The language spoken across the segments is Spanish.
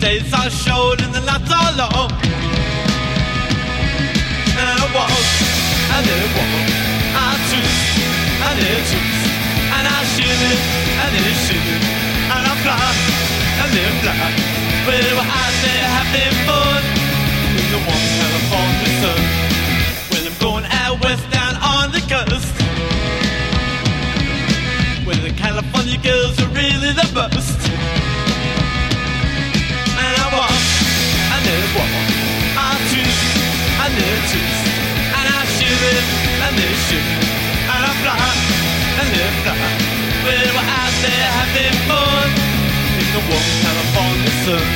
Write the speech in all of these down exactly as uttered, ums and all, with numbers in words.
days are short and the nights are long. And I walk, and then I walk, I twist, and then I twist, and I shimmy, and then I shimmy, and I fly, and then I fly. Well, we're out there having fun in the warm California sun. Well, I'm going out west down on the coast, where the California girls are really the best. And I walk, and then I walk, I twist, and then I twist, and I shimmy, and then I shimmy, and I fly, and then I fly. Well, we're out there having fun in the warm California sun.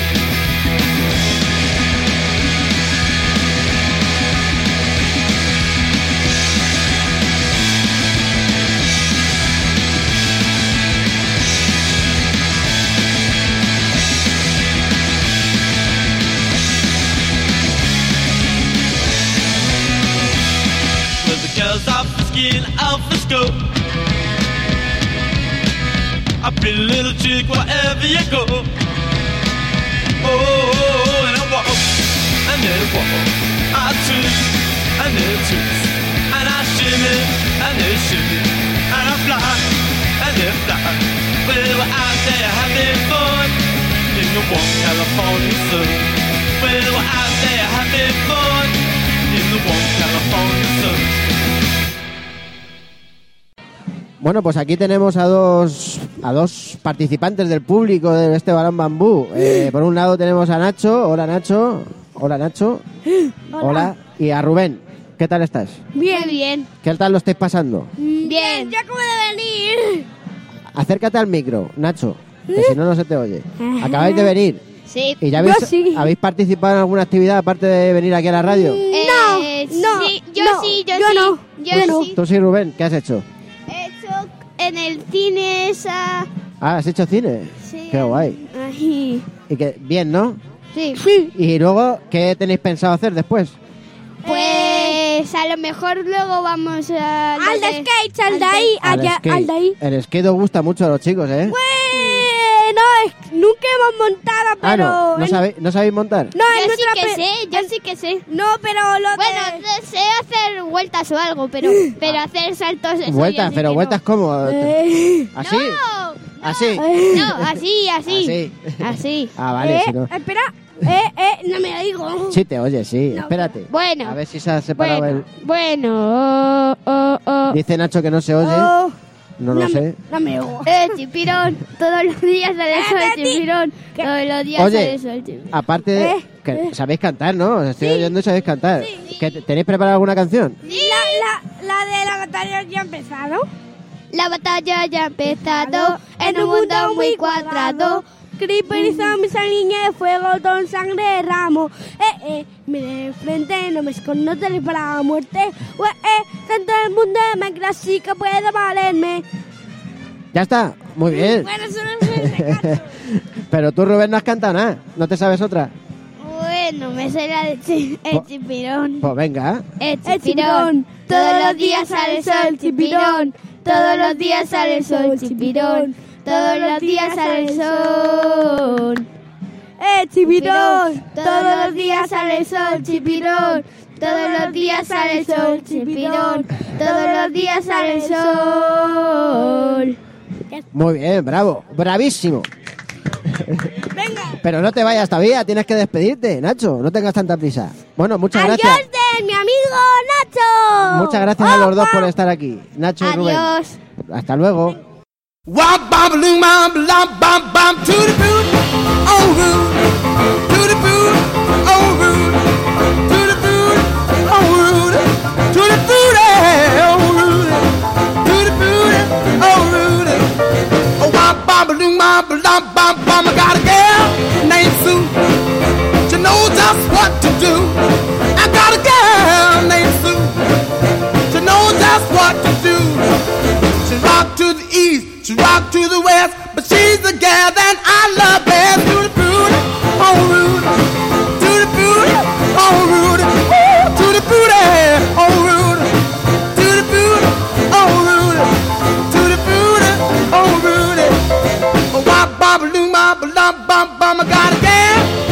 Girls are frisky and out for school. A pretty little chick wherever you go. Oh, and I walk, and then I walk, I twist, and then I twist, and I shimmy, and then I shimmy, and I fly, and then I fly. Well, we're out there having fun in the warm California sun. Well, we're out there having fun in the warm California sun. Bueno, pues aquí tenemos a dos a dos participantes del público de este Balón Bambú. Eh, por un lado tenemos a Nacho. Hola, Nacho. Hola, Nacho. Hola. Hola. Y a Rubén. ¿Qué tal estás? Bien, bien. ¿Qué tal lo estáis pasando? Bien. Ya acabo de venir. Acércate al micro, Nacho, que si no, no se te oye. ¿Acabáis de venir? Sí. ¿Y ya habéis, yo sí. habéis participado en alguna actividad aparte de venir aquí a la radio? Eh, no, no. Sí, yo no, sí, yo, yo sí. No. Yo ¿Tú, sí. Tú sí, Rubén. ¿Qué has hecho? He hecho en el cine esa... Ah, ¿has hecho cine? Sí. Qué guay. Ay. Y que bien, ¿no? Sí. sí. ¿Y luego qué tenéis pensado hacer después? Pues a lo mejor luego vamos a... Al de skate, al de ahí, al allá, skate. al de ahí. El skate os gusta mucho a los chicos, ¿eh? Bueno, es, nunca hemos montado, pero... Ah, no, ¿no, sabéis, ¿no sabéis montar? No, yo sí que pe... sé, yo sí que sé. No, pero lo Bueno, de... sé hacer vueltas o algo, pero pero hacer saltos... Eso ¿Vueltas? ¿Pero vueltas no. cómo? Eh... ¿Así? No, ¿Así? No, así, así. Así. Así. Ah, vale, eh, si no... Espera, eh, eh, no me oigo. Sí, te oye, sí, No. espérate. Bueno. A ver si se ha separado Bueno, el... bueno, oh, oh, oh. Dice Nacho que no se oye. Oh, No lo no sé. Me, no me oigo. Eh, chipirón, todos los días sale el sol, chipirón. ¿Qué? Todos los días Oye, sale el sol, chipirón. aparte de... Eh, que eh. sabéis cantar, ¿no? Os estoy Sí. oyendo y sabéis cantar. Sí. ¿Que te- ¿Tenéis preparada alguna canción? La, la, la de la batalla ya ha empezado. La batalla ya ha empezado en un mundo muy cuadrado. Creeper y zombies, niña de fuego, don sangre ramo. Eh, eh, mire de frente, no me escondo de para la muerte. Eh, eh, tanto el mundo de Minecraft sí que puede valerme. Ya está, muy bien. Bueno, eso no es Pero tú, Rubén, no has cantado nada. ¿No te sabes otra? Bueno, me sé la de chi- el Po- chipirón. Pues venga. El El chipirón. chipirón. Todos los días sale el sol, chipirón. Todos los días sale el sol, chipirón. Todos los días sale el sol. Eh, chipirón. Todos los días sale el sol, chipirón. Todos los días sale el sol, chipirón. Todos los días sale el sol. Muy bien, bravo. Bravísimo. Venga. Pero no te vayas todavía, tienes que despedirte, Nacho. No tengas tanta prisa. Bueno, muchas Adiós gracias. de mi amigo Nacho. Muchas gracias a los dos Opa. por estar aquí. Nacho y Rubén. Adiós. Hasta luego. Wop bop loom bop lop bop bop to the boot, oh root, to the boot, oh root, to the boot, oh root, to the boot, oh root, to the boot, oh root. Oh wop bop loom bop lop bop bop. I got a girl named Sue. She knows just what to do. I got a girl named Sue. She knows just what to do. She rock to the east, she rock to the west, but she's the gal that I love best. To the booty, oh Rudy, to the booty, oh Rudy, ooh, to the booty, oh Rudy, to the booty, oh Rudy, to the booty, oh Rudy. Oh wop bop loom bop lop bop bop. I got a gal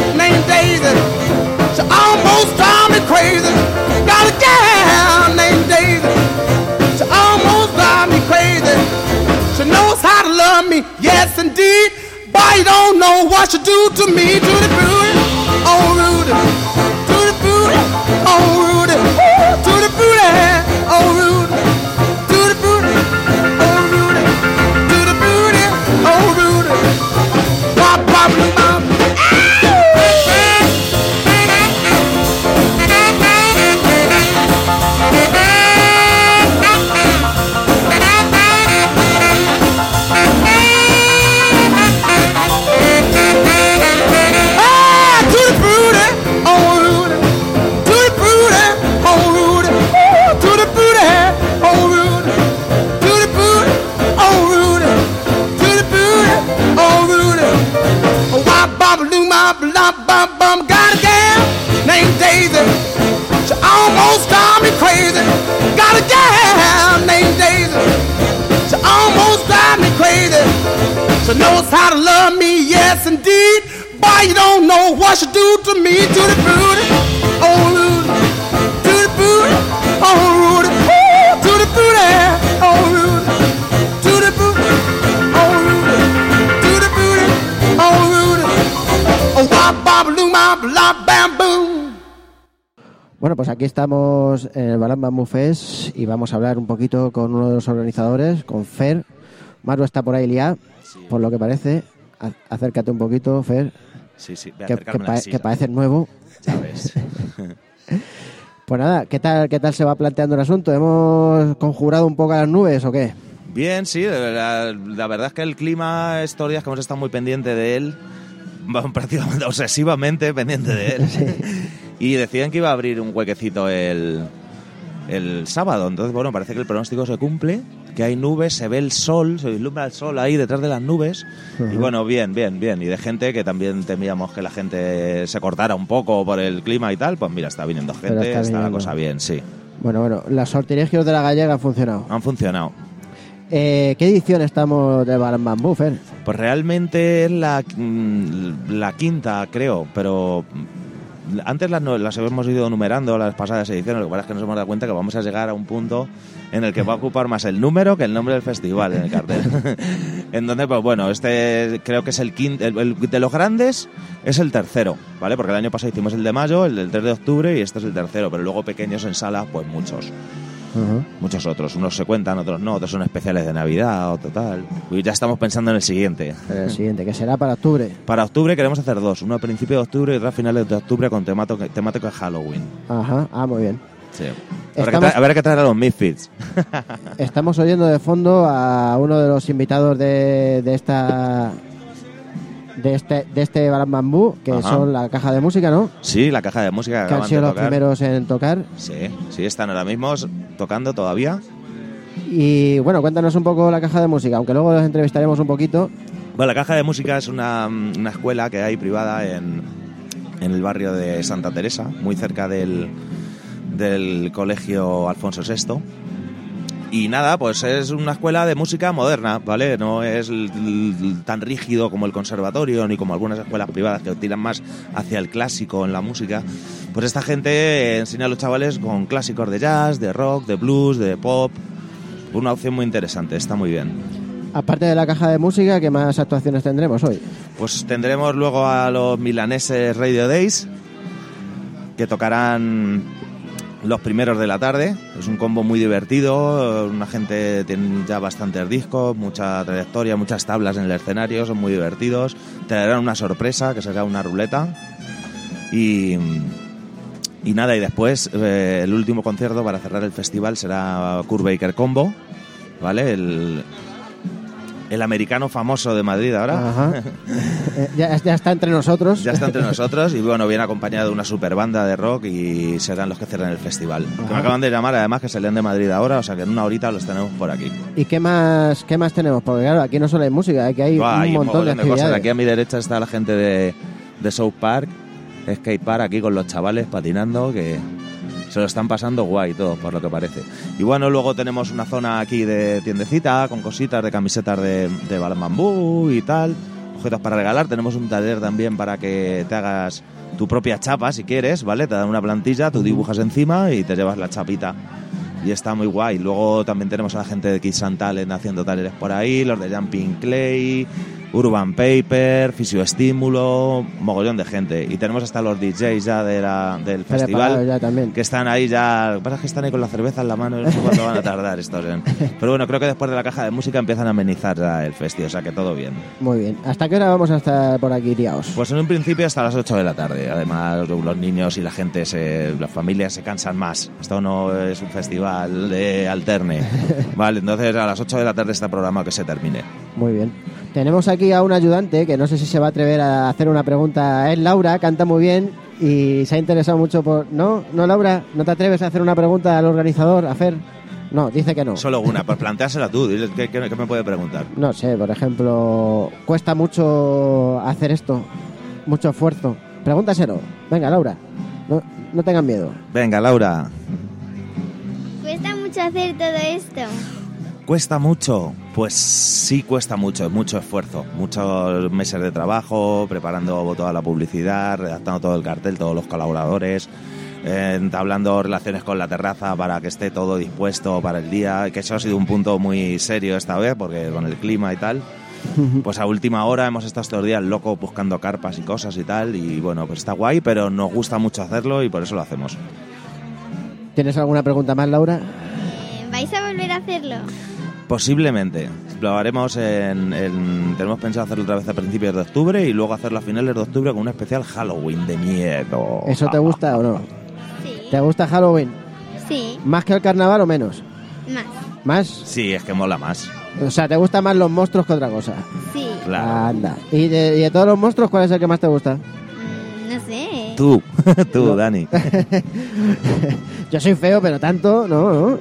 don't know what you do to me. Tutti frutti, oh Rudy. Tutti frutti, oh Rudy. Tutti frutti, oh Rudy. Tutti frutti, oh Rudy. Tutti frutti, oh Rudy. Bop, bop, bop. Got a gal named Daisy. She almost drives me crazy. Got a gal named Daisy. She almost drives me crazy. She knows how to love me, yes indeed. Boy, you don't know what she do to me. To the booty, oh Rudy. To the booty, oh Rudy. Ooh, to the booty, oh Rudy. To the booty, oh Rudy. To the booty, oh Rudy. Oh, wop, bop, loom, bop, lop, bam, boom. Bueno, pues aquí estamos en el Balam Bamboo Fest y vamos a hablar un poquito con uno de los organizadores, con Fer. Maru está por ahí liado, sí, por lo que parece. A- acércate un poquito, Fer. Sí, sí, voy a Que, que, acercarme a la pa- silla. que pareces nuevo. Ya ves. Pues nada, ¿qué tal, ¿qué tal se va planteando el asunto? ¿Hemos conjurado un poco a las nubes o qué? Bien, sí, la, la verdad es que el clima, estos días que hemos estado muy pendiente de él, vamos, prácticamente obsesivamente pendiente de él. Sí. Y decían que iba a abrir un huequecito el, el sábado. Entonces, bueno, parece que el pronóstico se cumple, que hay nubes, se ve el sol, se vislumbra el sol ahí detrás de las nubes. Uh-huh. Y bueno, bien, bien, bien. Y de gente que también temíamos que la gente se cortara un poco por el clima y tal, pues mira, está viniendo gente, Pero está, está la viniendo. cosa bien, sí. Bueno, bueno, los sortilegios de la gallega han funcionado. Han funcionado. Eh, ¿Qué edición estamos del Balam Bamboo, Fer? Pues realmente es la, mm, la quinta, creo, pero antes las, no- las hemos ido numerando, las pasadas ediciones. Lo que pasa es que nos hemos dado cuenta que vamos a llegar a un punto en el que va a ocupar más el número que el nombre del festival en el cartel. Entonces, pues bueno, este creo que es el quinto, el, el de los grandes es el tercero, ¿vale? Porque el año pasado hicimos el de mayo, el del tres de octubre y este es el tercero, pero luego pequeños en sala, pues muchos. Uh-huh. Muchos otros, unos se cuentan, otros no, otros son especiales de Navidad o total. Y ya estamos pensando en el siguiente. El siguiente, que será para octubre. Para octubre queremos hacer dos, uno a principios de octubre y otro a finales de octubre con temático, temático de Halloween. Ajá, ah, muy bien. Sí. Habrá, Estamos- que tra- habrá que traer a los Misfits. Estamos oyendo de fondo a uno de los invitados de, de esta de este de este Balam Bamboo, que Ajá. son la caja de música, ¿no? Sí, la caja de música que Que han acaban sido de los tocar. primeros en tocar. Sí, sí, están ahora mismo tocando todavía. Y bueno, cuéntanos un poco la caja de música, aunque luego los entrevistaremos un poquito. Bueno, la caja de música es una, una escuela que hay privada en, en el barrio de Santa Teresa, muy cerca del, del colegio Alfonso sexto. Y nada, pues es una escuela de música moderna, ¿vale? No es l- l- tan rígido como el conservatorio ni como algunas escuelas privadas que tiran más hacia el clásico en la música. Pues esta gente enseña a los chavales con clásicos de jazz, de rock, de blues, de pop. Una opción muy interesante, está muy bien. Aparte de la caja de música, ¿qué más actuaciones tendremos hoy? Pues tendremos luego a los milaneses Radio Days, que tocarán los primeros de la tarde. Es un combo muy divertido, una gente tiene ya bastantes discos, mucha trayectoria, muchas tablas en el escenario, son muy divertidos. Te darán una sorpresa, que será una ruleta. Y, y nada, y después eh, el último concierto para cerrar el festival será Kurt Baker Combo, ¿vale? El, el americano famoso de Madrid ahora. Ajá. Eh, ya, ya está entre nosotros. Ya está entre nosotros y bueno, viene acompañado de una super banda de rock y serán los que cierran el festival. Que me Ajá. acaban de llamar además que salían de Madrid ahora, o sea que en una horita los tenemos por aquí. ¿Y qué más qué más tenemos? Porque claro, aquí no solo hay música, aquí hay Buah, un hay montón de mogollón cosas. actividades. Aquí a mi derecha está la gente de, de South Park, Skate Park, aquí con los chavales patinando que se lo están pasando guay todos, por lo que parece. Y bueno, luego tenemos una zona aquí de tiendecita con cositas de camisetas de, de Balam Bamboo y tal, objetos para regalar. Tenemos un taller también para que te hagas tu propia chapa si quieres, ¿vale? Te dan una plantilla, tú dibujas encima y te llevas la chapita. Y está muy guay. Luego también tenemos a la gente de Kids and Talent haciendo talleres por ahí, los de Jumping Clay, Urban Paper, Fisioestímulo, mogollón de gente. Y tenemos hasta los D Js ya de la, del festival ya también. que están ahí ya. Lo que pasa es que están ahí con la cerveza en la mano, no sé cuánto van a tardar estos. En... Pero bueno, creo que después de la caja de música empiezan a amenizar ya el festival, o sea que todo bien. Muy bien. ¿Hasta qué hora vamos a estar por aquí liados? Pues en un principio hasta las ocho de la tarde. Además, los niños y la gente, se, las familias se cansan más. Esto no es un festival de alterne. Vale, entonces a las ocho de la tarde está programado que se termine. Muy bien. Tenemos aquí a un ayudante que no sé si se va a atrever a hacer una pregunta. Es Laura, canta muy bien y se ha interesado mucho por... ¿No? ¿No, Laura? ¿No te atreves a hacer una pregunta al organizador, a Fer? No, dice que no. Solo una, pues planteásela tú. Dile ¿qué, qué, qué me puede preguntar? No sé, por ejemplo, ¿cuesta mucho hacer esto? Mucho esfuerzo. Pregúntaselo. Venga, Laura, no, no tengas miedo. Venga, Laura. ¿Cuesta mucho hacer todo esto? ¿Cuesta mucho? Pues sí cuesta mucho, es mucho esfuerzo, muchos meses de trabajo, preparando toda la publicidad, redactando todo el cartel, todos los colaboradores, eh, entablando relaciones con la terraza para que esté todo dispuesto para el día, que eso ha sido un punto muy serio esta vez, porque con el clima y tal, pues a última hora hemos estado estos días locos buscando carpas y cosas y tal, y bueno, pues está guay, pero nos gusta mucho hacerlo y por eso lo hacemos. ¿Tienes alguna pregunta más, Laura? Eh, ¿Vais a volver a hacerlo? Posiblemente. Lo haremos en, en... Tenemos pensado hacerlo otra vez a principios de octubre y luego hacerlo a finales de octubre con un especial Halloween de miedo. ¿Eso te gusta o no? Sí. ¿Te gusta Halloween? Sí. ¿Más que el carnaval o menos? Más. ¿Más? Sí, es que mola más. O sea, ¿te gustan más los monstruos que otra cosa? Sí. Claro. Anda. ¿Y de, y de todos los monstruos cuál es el que más te gusta? Mm, no sé. Tú, tú, No. Dani. Yo soy feo, pero tanto, ¿no? ¿no?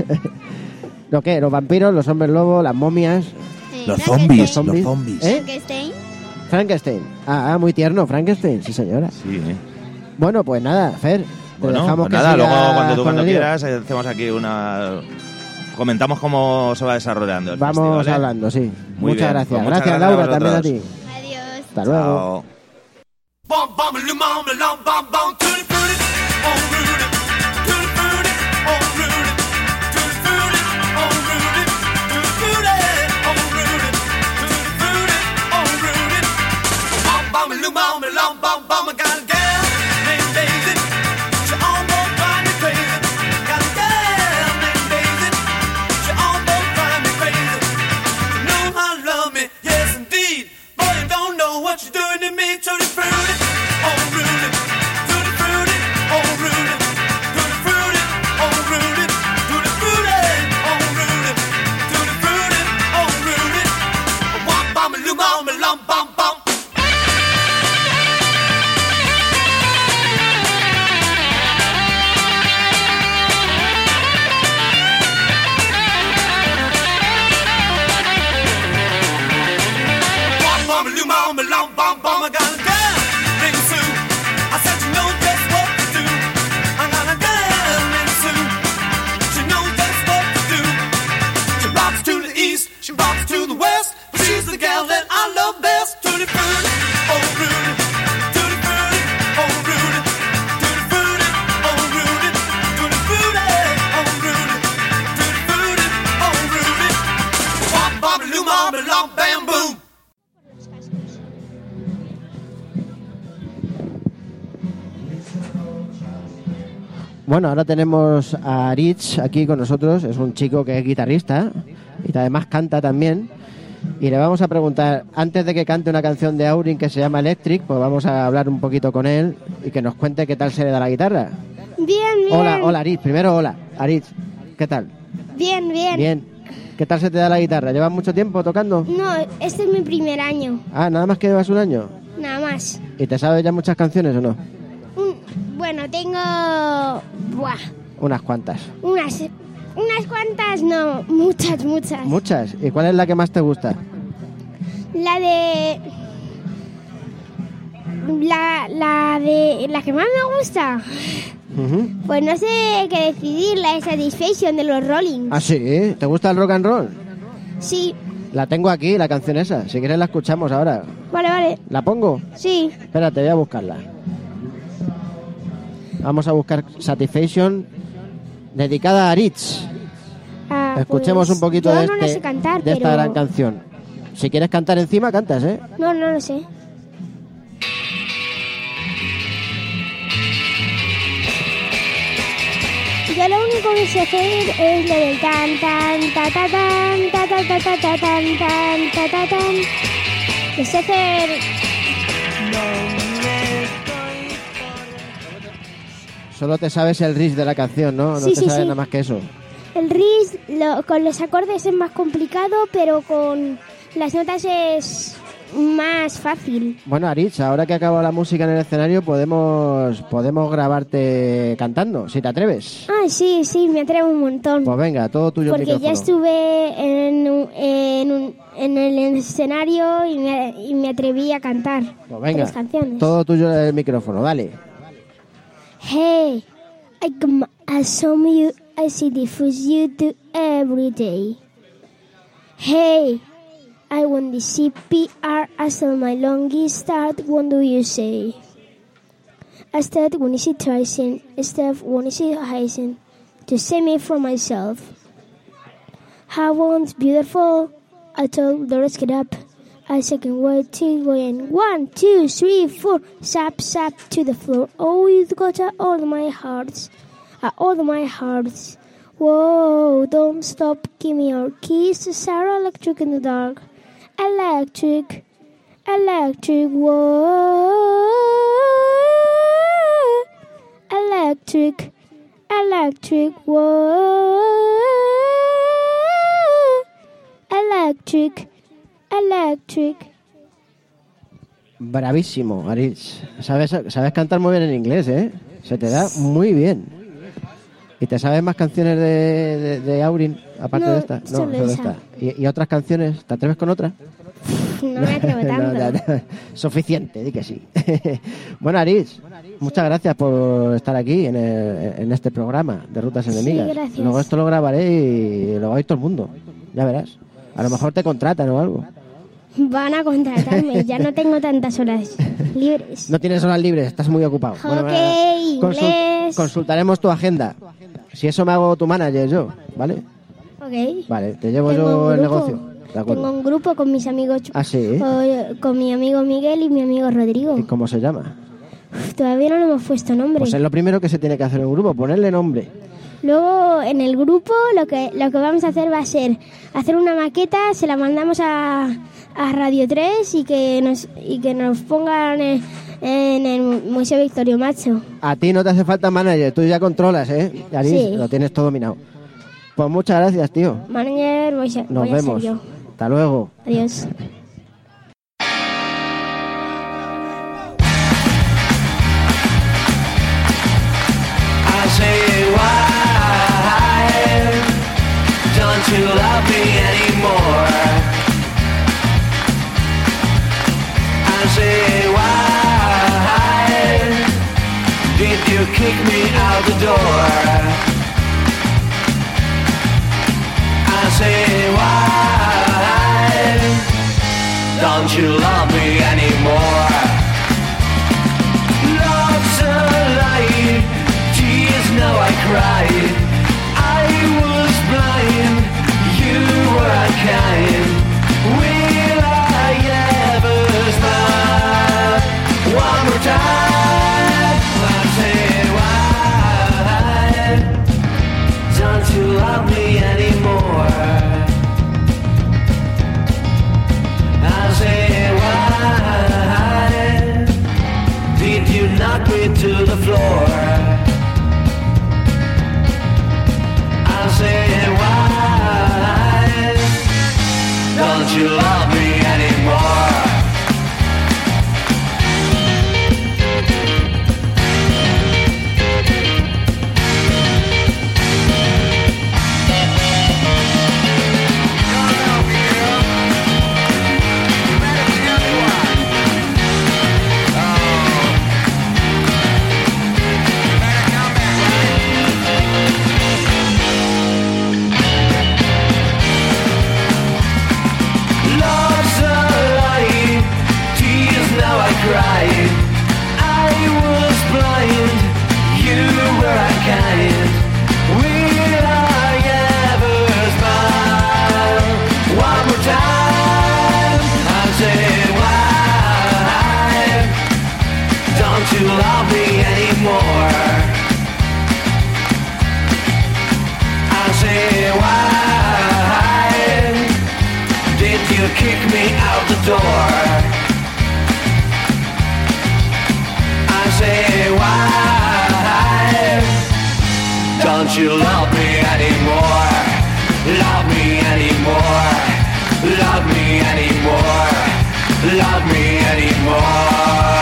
¿Lo qué? ¿Los vampiros, los hombres lobos, las momias? Eh, Los Frankenstein. zombies, los zombies. ¿Eh? Frankenstein. Frankenstein. Ah, ah, muy tierno, Frankenstein, sí señora. Sí, ¿eh? Bueno, pues nada, Fer, te Bueno, dejamos pues que nada, sigas luego cuando tú con cuando el lío. quieras hacemos aquí una... Comentamos cómo se va desarrollando el Vamos festival, ¿eh? hablando, sí. Muy muchas bien, gracias. pues muchas gracias, gracias a Laura, también a vosotros. ti. Adiós. Hasta luego. Chao. Bum bum a lum bum a lum bum bum tutti frutti, oh Rudy, tutti frutti, oh Rudy, tutti frutti, oh Rudy, tutti frutti, oh Rudy, tutti frutti, oh Rudy. Bum bum a lum bum a lum bum bum. I got a girl named Daisy, she almost drives me crazy. Got a girl named Daisy, she almost drives me crazy. You know how to love me, yes indeed. Boy, you don't know what you're doing to me, tutti frutti. Oh Rudy, tutti frutti, oh Rudy, tutti frutti, oh Rudy, tutti frutti, oh Rudy, tutti frutti, oh Rudy. Wom bum a lum bum a lum bum bum. Wom bum a lum bum a lum bum bum. I got a girl named Sue. I said you know just what to do. I got a girl named Sue. She knows just what to do. She rocks to the east, she rocks to the west, but she's the gal that I love best. Tutti frutti, oh Rudy, tutti frutti, oh Rudy, tutti frutti, oh Rudy, tutti frutti, oh Rudy, tutti frutti, oh Rudy. Wom bum a lum bum a lum bam boom. Bueno, ahora tenemos a Rich aquí con nosotros. Es un chico que es guitarrista y además canta también. Y le vamos a preguntar, antes de que cante una canción de Aurin que se llama Electric, pues vamos a hablar un poquito con él y que nos cuente qué tal se le da la guitarra. Bien, bien. Hola, hola, Rich. Primero, hola. Rich, ¿qué tal? Bien, bien. Bien. ¿Qué tal se te da la guitarra? ¿Llevas mucho tiempo tocando? No, este es mi primer año, Ah, nada más que llevas un año. nada más. ¿Y te sabes ya muchas canciones o no? Un- bueno, tengo... Buah, Unas cuantas. unas, unas cuantas, no, muchas, muchas. ¿Muchas? ¿Y cuál es la que más te gusta? La de... La, la de... La que más me gusta. Ujú. Pues no sé qué decidir, la de Satisfaction de los Rollings. ¿Ah, sí? ¿Te gusta el rock and roll? Sí, La tengo aquí, la canción esa. Si quieres la escuchamos ahora. vale, vale. ¿La pongo? Sí. Espérate, voy a buscarla. Vamos a buscar Satisfaction, dedicada a Rich. Ah, Escuchemos pues, un poquito yo de, no la este- sé cantar, de esta pero- gran canción. Si quieres cantar encima, cantas, ¿eh? No, no lo sé. Yo lo único que sé hacer es lo del tan tan ta ta tan ta ta ta ta ta tan tan ta ta tan. Lo sé hacer. Solo te sabes el riff de la canción, ¿no? No Sí, te sí, sabes sí. nada más que eso. El riff lo- con los acordes es más complicado, pero con las notas es más fácil. Bueno, Aritz, ahora que acaba la música en el escenario, podemos podemos grabarte cantando, si te atreves. Ah, sí, sí, me atrevo un montón. Pues venga, todo tuyo el Porque ya micrófono. estuve en, un- en, un- en el escenario y me, y me atreví a cantar Pues venga, tres canciones. todo tuyo el micrófono, dale. Hey, I come some you, I see the foods you do every day. Hey, I want the C P R, I saw my longest start, what do you say? I start when is it rising, I start when is it rising, to save me from myself. How one's beautiful, I told the rest get up. I second way to go in. One, two, three, four. Sap, sap to the floor. Oh, you've got uh, all my hearts. Uh, all my hearts. Whoa, don't stop. Give me your keys to Sarah Electric in the dark. Electric. Electric. Whoa. Electric. Electric. Whoa. Electric. Electric. Bravísimo, Aritz. Sabes, sabes cantar muy bien en inglés, ¿eh? Se te da muy bien. ¿Y te sabes más canciones de, de, de Aurin, aparte No, de esta? solo esa. ¿Y, ¿Y otras canciones? ¿Te atreves con otras? No me atrevo tanto. No, ya, ya. Suficiente, di que sí. Bueno, Aritz, muchas gracias por estar aquí en, el- en este programa de Rutas Enemigas. gracias. Luego esto lo grabaré y lo va a oír todo el mundo. Ya verás. A lo mejor te contratan o algo. Van a contratarme, ya no tengo tantas horas libres. No tienes horas libres, estás muy ocupado. Ok, consul- inglés. consultaremos tu agenda. Si eso me hago tu manager yo, ¿vale? Ok. Vale, te llevo Tengo yo un el grupo. negocio. De acuerdo. Tengo un grupo con mis amigos, Ah, sí. o- con mi amigo Miguel y mi amigo Rodrigo. ¿Y cómo se llama? Uf, todavía no le hemos puesto nombre. Pues es lo primero que se tiene que hacer en un grupo, ponerle nombre. Luego en el grupo lo que lo que vamos a hacer va a ser hacer una maqueta, se la mandamos a, a Radio tres y que nos y que nos pongan en, en el Museo Victorio Macho. A ti no te hace falta manager, tú ya controlas, ¿eh? Aritz, Sí. lo tienes todo dominado. Pues muchas gracias, tío. Manager voy a, ser- Nos voy a ser vemos. yo. Hasta luego. Adiós. I say, why don't you love me anymore? I say, why did you kick me out the door? I say, why don't you love me anymore? Love's a lie, tears now I cry. I was blind, you were unkind. Will I ever smile one more time? I say, why don't you love me anymore? I say, why Don't you love me anymore? Love me anymore? Love me anymore? Love me anymore?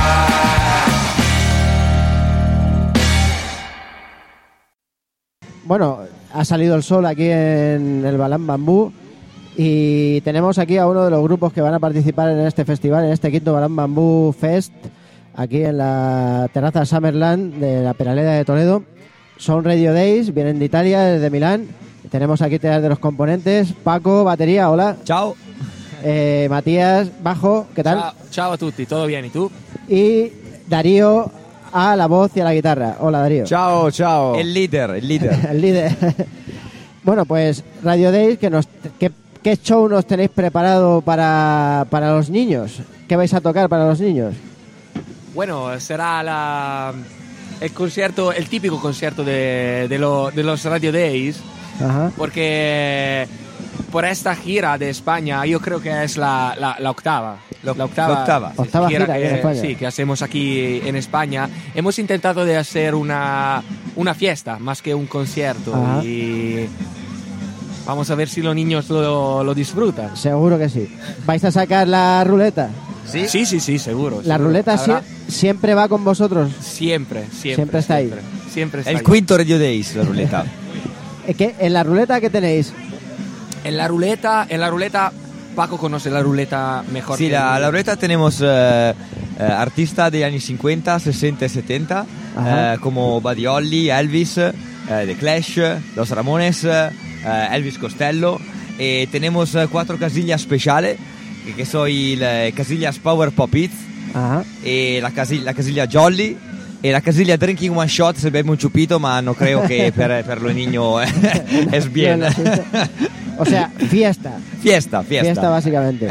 Bueno, ha salido el sol aquí en el Balam Bambú y tenemos aquí a uno de los grupos que van a participar en este festival, en este quinto Balam Bambú Fest, aquí en la terraza Summerland de la Peraleda de Toledo. Son Radio Days, vienen de Italia, desde Milán. Tenemos aquí tres de los componentes. Paco, batería, hola. Ciao. Eh, Matías, bajo, ¿qué tal? Ciao, ciao a tutti, ¿todo bien? ¿Y tú? Y Darío a la voz y a la guitarra. Hola, Darío. Ciao, ciao. El líder, el líder. El líder. Bueno, pues Radio Days, que nos, ¿qué, ¿qué show nos tenéis preparado para, para los niños? ¿Qué vais a tocar para los niños? Bueno, será la, el concierto, el típico concierto de, de, lo- de los Radio Days, Ajá. porque por esta gira de España, yo creo que es la, la, la octava. La- La octava, la octava. sí, Octava gira aquí en que, España. sí, que hacemos aquí en España. Hemos intentado de hacer una, una fiesta más que un concierto. Ajá. Y vamos a ver si los niños lo, lo disfrutan. Seguro que sí. ¿Vais a sacar la ruleta? Sí, sí, sí, sí, seguro. La seguro. ruleta Habrá- sie- siempre va con vosotros. Siempre, siempre. Siempre está ahí. Siempre, siempre está El ahí. quinto Radio Days, la ruleta. Eh, ¿qué? ¿En la ruleta qué tenéis? En la ruleta, en la ruleta, Paco conoce la ruleta mejor. Sí, que la, yo. la ruleta tenemos eh, eh, artistas de años cincuenta, sesenta y setenta, Ajá. eh, como Buddy Holly, Elvis, eh, The Clash, Los Ramones, eh, Elvis Costello. Y tenemos eh, cuatro casillas especiales, que, que son las casillas Power Pop Hits, Ajá. y la, casi- la casilla Jolly, y la casilla Drinking One Shot se bebe un chupito, ma no creo que per, per los niños es bien. O sea, fiesta. Fiesta, fiesta. Fiesta, básicamente.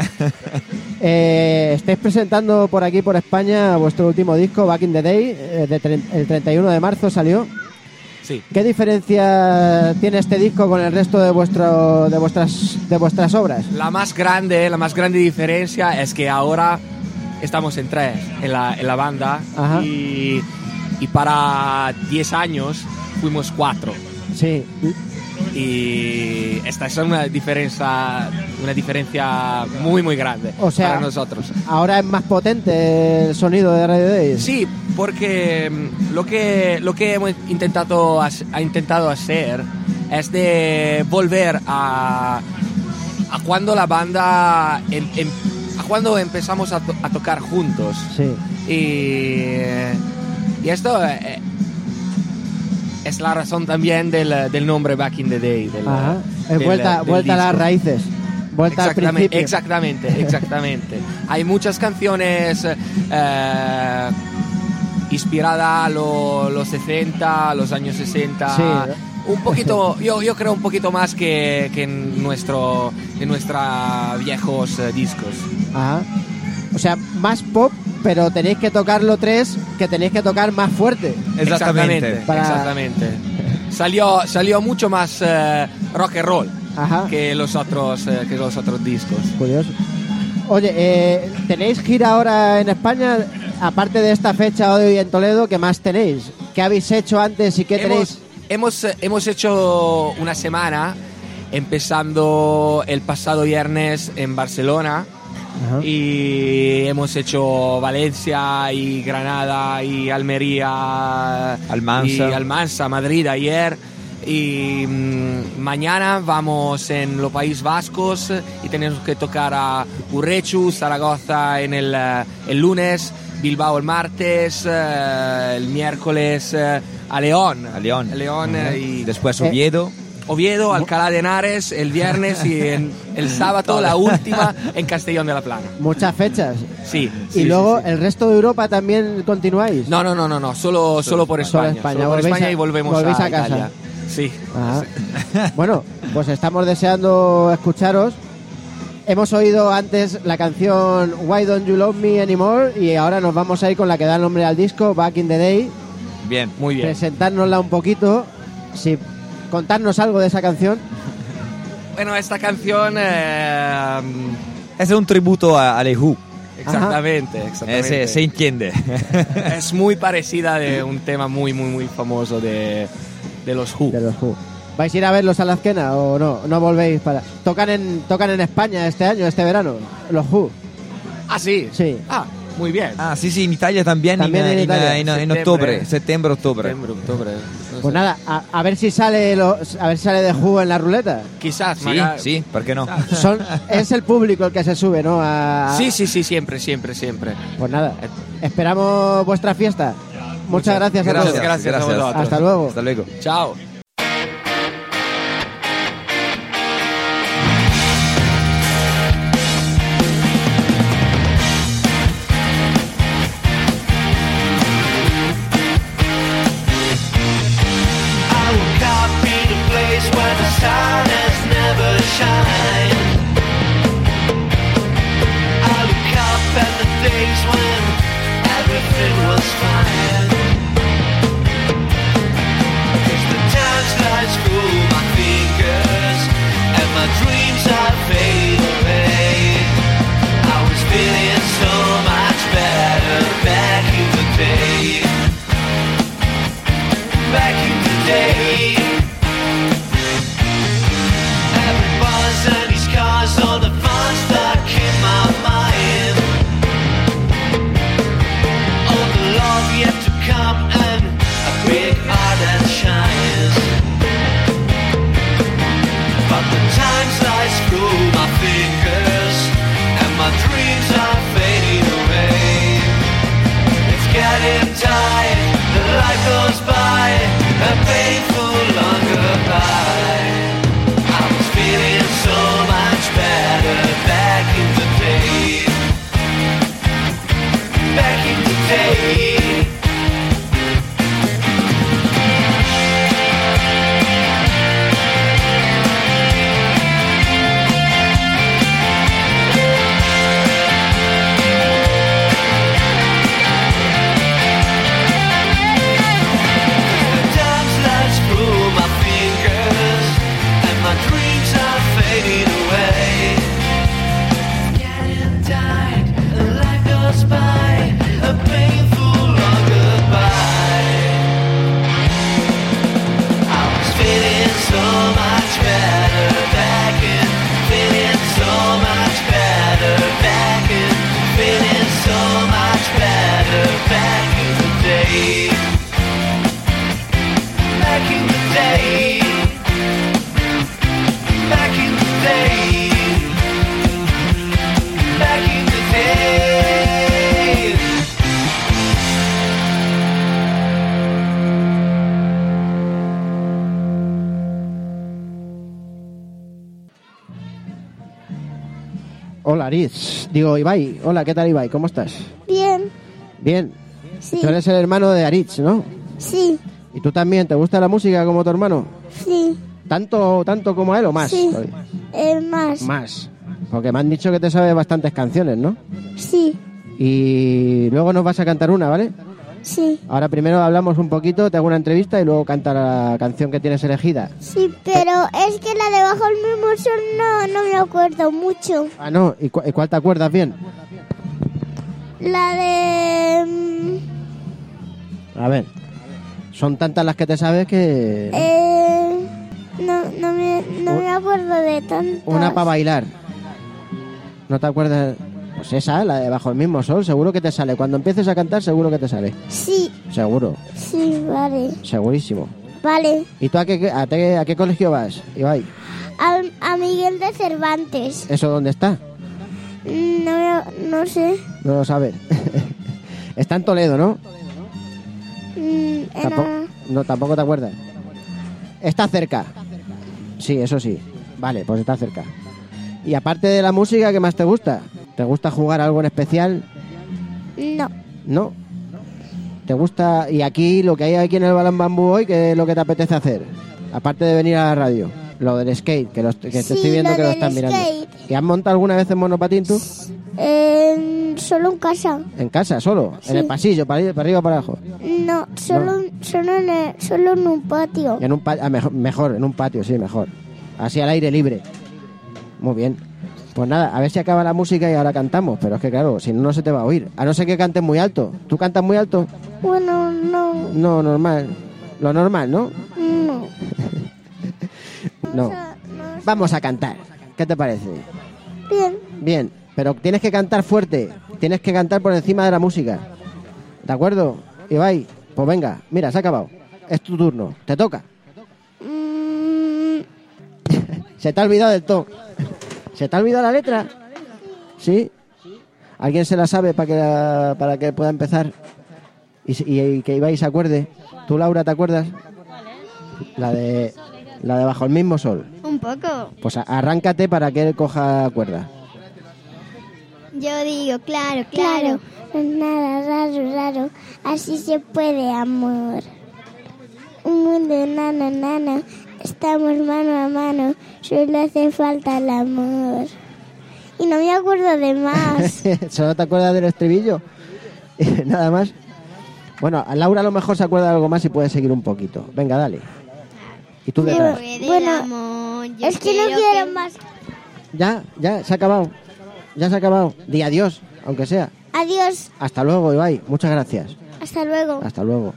Eh, estáis presentando por aquí, por España, vuestro último disco, Back in the Day, eh, de tre- el treinta y uno de marzo salió. Sí. ¿Qué diferencia tiene este disco con el resto de vuestro de vuestras de vuestras obras? La más grande, la más grande diferencia es que ahora estamos en tres en la, en la banda. Ajá. Y, y para diez años fuimos cuatro. Sí. Y esta es una diferencia, una diferencia muy, muy grande O sea, para nosotros. Ahora es más potente el sonido de Radio Days. Sí, porque mm, lo que, lo que hemos intentado, hac- ha intentado hacer es de volver a, a cuando la banda, em- em- a cuando empezamos a, to- a tocar juntos. Sí. Y, y esto eh, es la razón también del, del nombre Back in the Day. Del, Ajá. Es del- vuelta, del vuelta a las disco. raíces. Vuelta al Exactamente, principio. exactamente, exactamente. Hay muchas canciones eh, inspiradas a lo- los sesenta, los años sesenta. Sí. Un poquito, yo, yo creo un poquito más que, que en nuestro, en nuestra viejos eh, discos. Ajá. O sea, más pop, pero tenéis que tocarlo tres, que tenéis que tocar más fuerte. Exactamente. Para- exactamente. Salió, salió mucho más eh, rock and roll Ajá. que los otros, eh, que los otros discos. Curioso. Oye, eh, ¿tenéis gira ahora en España? Aparte de esta fecha hoy en Toledo, ¿qué más tenéis? ¿Qué habéis hecho antes y qué tenéis? Hemos, hemos, eh, hemos hecho una semana empezando el pasado viernes en Barcelona. Ajá. Y hemos hecho Valencia y Granada y Almería, Almansa. y Almansa, Madrid ayer. Y mm, mañana vamos en los Países Vascos y tenemos que tocar a Urrechu, Zaragoza en el, eh, el lunes, Bilbao el martes, eh, el miércoles eh, a León. A León. León eh, y Después Eh, Oviedo. Oviedo, Alcalá de Henares el viernes y en el sábado la última en Castellón de la Plana. Muchas fechas. Sí. Y sí, luego sí, sí. el resto de Europa también continuáis. No, no, no, no, no, solo, solo por Solo España. España, Solo por volvéis España a- y volvemos volvéis a, a casa. Italia. Sí. Ajá. Bueno, pues estamos deseando escucharos. Hemos oído antes la canción Why Don't You Love Me Anymore y ahora nos vamos a ir con la que da nombre al disco, Back in the Day. Bien. Muy bien. Presentárnosla un poquito. Si contarnos algo de esa canción. Bueno, esta canción... eh, Es un tributo a, a The Who. exactamente, Eh, exactamente. se, se entiende. Es muy parecida de un tema muy, muy, muy famoso de, de los Who. De los Who. ¿Vais a ir a verlos a la Azquena o no? ¿No volvéis para...? Tocan en, tocan en España este año, este verano, los Who. Ah, sí. Sí. Ah, muy bien. Ah, sí, sí, in Italia también, También in, en in- Italia. in- en Settembre. octubre, septiembre, octubre. Septiembre, octubre. No Pues sé. nada, a, a ver si sale lo- a ver si sale de Who en la ruleta. Quizás, Sí, magari- sí, ¿por qué no? Son, es el público el que se sube, ¿no? A- Sí, sí, sí, siempre, siempre, siempre. Pues nada, esperamos vuestra fiesta. Muchas gracias a Gracias, todos. gracias a vosotros. Hasta luego. Hasta luego. Ciao. I woke up in a place where the sun has never shined. I look up at the days when everything was fine. 'Cause the time slides through my fingers and my dreams are fading away. I was feeling so much better back in the day. Back in the day, every buzz and his cars, all the fun stuck in my mind. All the love yet to come and a big heart that shines. But the time slides through my fingers and my dreams are fading away. It's getting tight, the life goes by, a painful long goodbye. I was feeling so much better back in the day. Back in the day. The time slides through my fingers and my dreams are fading away. Getting tight, and life goes by, a painful long goodbye. I was feeling so much better back in, feeling so much better back in, feeling so much better back in the day. Back in the day, back in the day, back in the day. Hola, Aritz. Digo, Ibai. Hola, ¿qué tal, Ibai? ¿Cómo estás? Bien, Bien. sí, Tú eres el hermano de Aritz, ¿no? sí, ¿Y tú también? ¿Te gusta la música como tu hermano? sí, ¿Tanto, tanto como a él o más? sí, Todavía. eh, más, Más. Porque me han dicho que te sabes bastantes canciones, ¿no? sí, Y luego nos vas a cantar una, ¿vale? sí, Ahora primero hablamos un poquito, te hago una entrevista y luego canta la canción que tienes elegida. sí, pero es que la de Bajo el mismo sol no, no me acuerdo mucho. Ah, no. ¿Y, cu- y cuál te acuerdas bien? La de... mm, A ver. Son tantas las que te sabes que... Eh, no, no, me, no me acuerdo de tantas. Una para bailar. ¿No te acuerdas? Pues esa, la de Bajo el mismo sol, seguro que te sale. Cuando empieces a cantar, seguro que te sale. Sí, Seguro, sí, vale, segurísimo. vale. ¿Y tú a qué, a, qué- a qué colegio vas, Ibai? Al- a Miguel de Cervantes. ¿Eso dónde está? Mm, No, me- no sé. No lo sabes. Está en Toledo, ¿no? Mm, en Tampoco, a- no, tampoco te acuerdas. Está cerca. Sí, eso sí. Vale, pues está cerca. Y aparte de la música, ¿qué más te gusta? ¿Te gusta jugar algo en especial? No, ¿No? ¿Te gusta? Y aquí, lo que hay aquí en el Balón Bambú hoy, ¿qué es lo que te apetece hacer? Aparte de venir a la radio. Lo del skate, que, lo, que te Sí, estoy viendo lo que lo del estás mirando. skate. ¿Y has montado alguna vez en monopatín tú? eh, solo en casa. ¿En casa, solo? Sí. ¿En el pasillo, para, para arriba o para abajo? No, solo, solo, en, el- solo en un patio. En un pa- ah, mejor, mejor, en un patio, sí, mejor. Así al aire libre. Muy bien. Pues nada, a ver si acaba la música y ahora cantamos. Pero es que claro, si no, no se te va a oír. A no ser que cantes muy alto. ¿Tú cantas muy alto? Bueno, no, No, normal. Lo normal, ¿no? no. No. sa- no Vamos a cantar. ¿Qué te parece? Bien. Bien, pero tienes que cantar fuerte. Tienes que cantar por encima de la música. ¿De acuerdo? Ibai, pues venga, mira, se ha acabado. Es tu turno, te toca. Mm, Se te ha olvidado del todo. ¿Se te ha olvidado la letra? ¿Sí? ¿Alguien se la sabe para que, la- para que pueda empezar? Y, si- y- y que Ibai se acuerde. ¿Tú, Laura, te acuerdas? La de, la de Bajo el mismo sol. un poco. Pues a- arráncate para que él coja cuerda. Yo digo, claro, claro. No es nada raro, raro. Así se puede, amor. Un mundo nano, nano. Estamos mano a mano. Solo hace falta el amor. Y no me acuerdo de más. ¿Solo te acuerdas del estribillo? Nada más. Bueno, a Laura a lo mejor se acuerda de algo más y puede seguir un poquito. Venga, dale. Y tú detrás. Bueno, es que no quiero más. Ya, ya, se ha acabado. Ya se ha acabado. Di adiós, aunque sea. Adiós. Hasta luego, Ibai. Muchas gracias. Hasta luego. Hasta luego.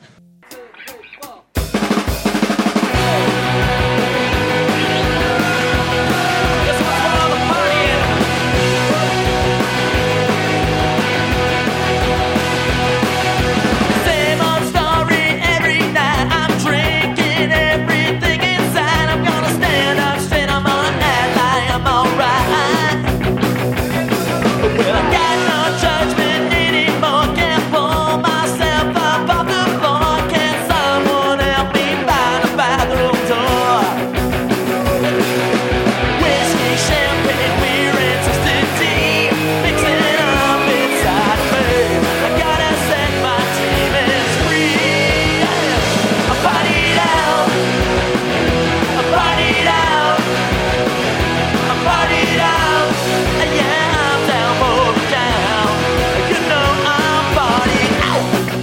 Same old story every night. I'm drinking everything inside. I'm gonna stand up straight. I'm gonna act like I'm alright. Well, I got no judgment anymore. Can't pull myself up off the floor. Can someone help me find a bathroom door? Whiskey, champagne, beer, and twisted tea. Mixing it up inside me. I gotta set my demons free. I partied out. I partied out. I partied out. Yeah, I'm down for the count. You know I'm partied out.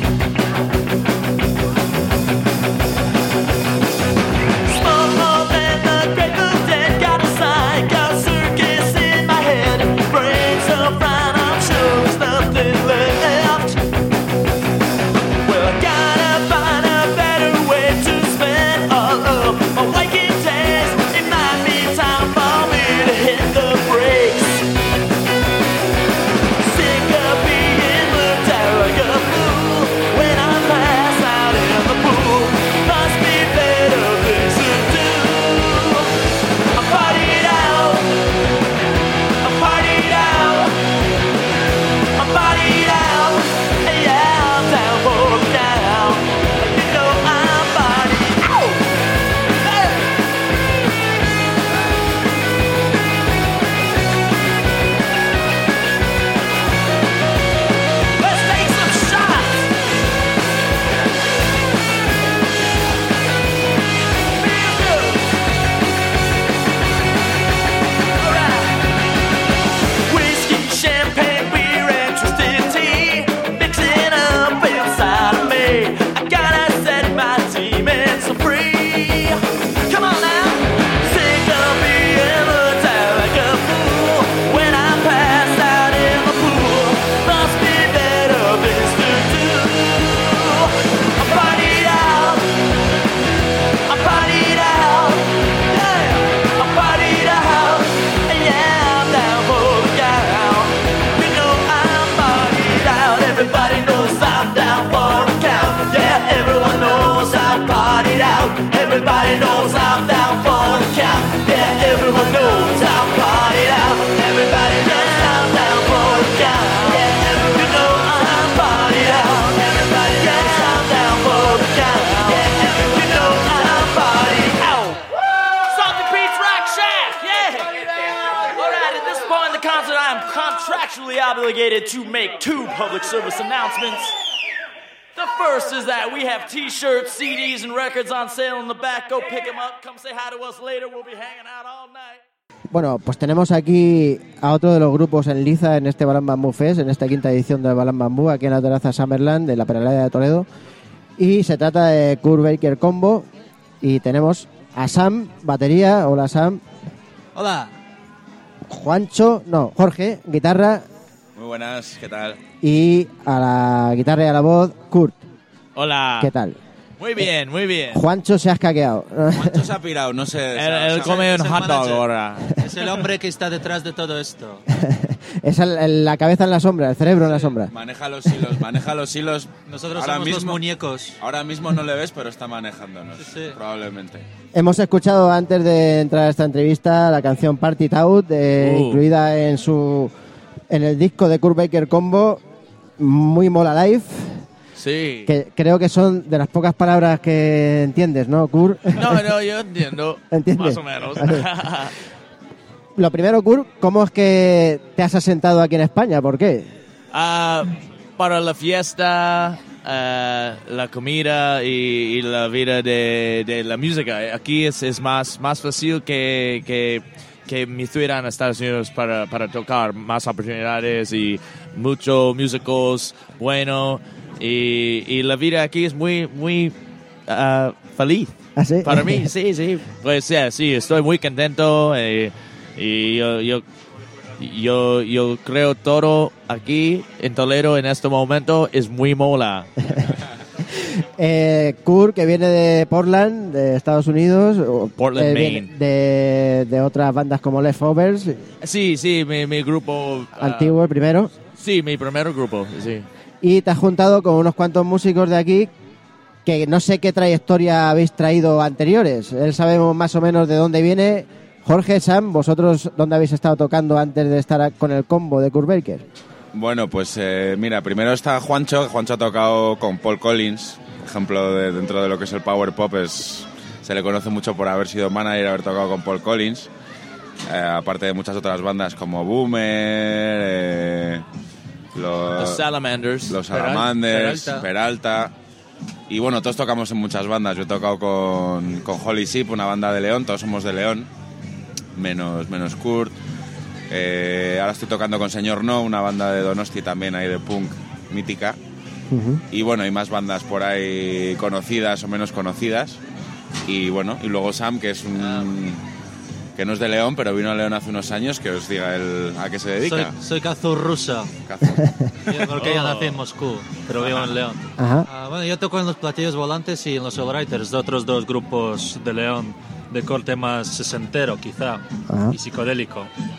Smoke more than the Grateful Dead. Got a psycho circus in my head. Brain so fried, I'm sure there's nothing left. Well, I gotta find a better way to spend all of my waking days. It might be time for me to hit the brakes. Sick of being looked at like a fool when I pass out in the pool. Must be better things to do. I partied out. I partied out. I partied out. Yeah, I'm down for the count. You know I'm partied out. Hey. Let's take some shots. Feels good. All right. Whiskey, champagne, beer, and twisted tea, mixing up inside of me. I gotta set my demons free. Come on now. Sick of being looked at like a fool when I pass out in the pool. Must be better things to do. I partied out. I partied out. Yeah. I partied out. Yeah, I'm down for the count. You know I'm partied out. Everybody knows I'm down for the count. Yeah, everyone knows I'm partied out. Everybody knows I'm down for the count. Yeah, everyone knows I'm partied out. Everybody knows I'm down for the count. Yeah, you know I'm partied out. Everybody knows I'm down for the count. Yeah, you know I'm partied out. Salty Pete's Rock Shack, yeah. All right, at this point in the concert, I am contractually obligated to make two public service announcements. The first is that we have T-shirts, C Ds, and records on sale in the back. Go pick them up. Come say hi to us later. We'll be hanging out all night. Bueno, pues tenemos aquí a otro de los grupos en liza en este Balán Bambú Fest, en esta quinta edición del Balán Bambú, aquí en la terraza Summerland de la Peralada de Toledo. Y se trata de Kurt Baker Combo. Y tenemos a Sam, batería. Hola, Sam. Hola. Juancho, no, Jorge, guitarra. Muy buenas, ¿qué tal? Y a la guitarra y a la voz, Kurt. Hola. ¿Qué tal? Muy bien, muy bien. Juancho se ha escaqueado. Juancho se ha pirado, no sé. Él, él come un es el hot dog manager. ahora. Es el hombre que está detrás de todo esto. Es el- el- la cabeza en la sombra, el cerebro en la sombra. Maneja los hilos, maneja los hilos. Nosotros Ahora somos los mismo- muñecos. Ahora mismo no le ves, pero está manejándonos, Sí, sí. probablemente. Hemos escuchado antes de entrar a esta entrevista la canción Party It Out, eh, Uh. incluida en su en el disco de Kurt Baker Combo, muy mola live, Sí. que creo que son de las pocas palabras que entiendes, ¿no, Kurt? No, no, yo entiendo. ¿Entiendes? Más o menos. Lo primero, Kurt, ¿cómo es que te has asentado aquí en España? ¿Por qué? Ah, para la fiesta, ah, la comida y, y la vida de, de la música. Aquí es, es más, más fácil que, que, que mi ciudad en Estados Unidos para, para tocar. Más oportunidades y muchos músicos buenos. Y, y la vida aquí es muy, muy ah, feliz. ¿Ah, sí? Para mí, sí, sí. Pues sí, sí, estoy muy contento. eh, y yo, yo, yo, yo creo todo aquí en Toledo en este momento es muy mola. Eh, Kurt, que viene de Portland, de Estados Unidos, o- Portland, eh, viene Maine. de, de otras bandas como Leftovers, Sí, sí, mi, mi grupo... ah, antiguo el primero, Sí, mi primer grupo, sí. y te has juntado con unos cuantos músicos de aquí que no sé qué trayectoria habéis traído anteriores. Él sabemos más o menos de dónde viene. Jorge, Sam, ¿vosotros dónde habéis estado tocando antes de estar con el combo de Kurt Baker? Bueno, pues eh, mira, primero está Juancho. Juancho ha tocado con Paul Collins, por ejemplo, de- dentro de lo que es el Power Pop, es, se le conoce mucho por haber sido manager y haber tocado con Paul Collins, eh, aparte de muchas otras bandas como Boomer, eh, los, Los Salamanders. los Peral- Salamanders, Peralta. Peralta. Y bueno, todos tocamos en muchas bandas. Yo he tocado con, con Holy Sheep, una banda de León, todos somos de León, menos, menos Kurt. Eh, ahora estoy tocando con Señor No, una banda de Donosti también ahí de punk mítica. Y bueno, hay más bandas por ahí conocidas o menos conocidas. Y bueno, y luego Sam, que es un... que no es de León, pero vino a León hace unos años, que os diga él a qué se Soy, dedica. soy Kazur rusa, Cazo. porque yo nací en Moscú, pero vivo en León. Ajá. Ah, bueno, yo toco en los Platillos Volantes y en los Writers, de otros dos grupos de León, de corte más sesentero quizá, Ajá. y psicodélico.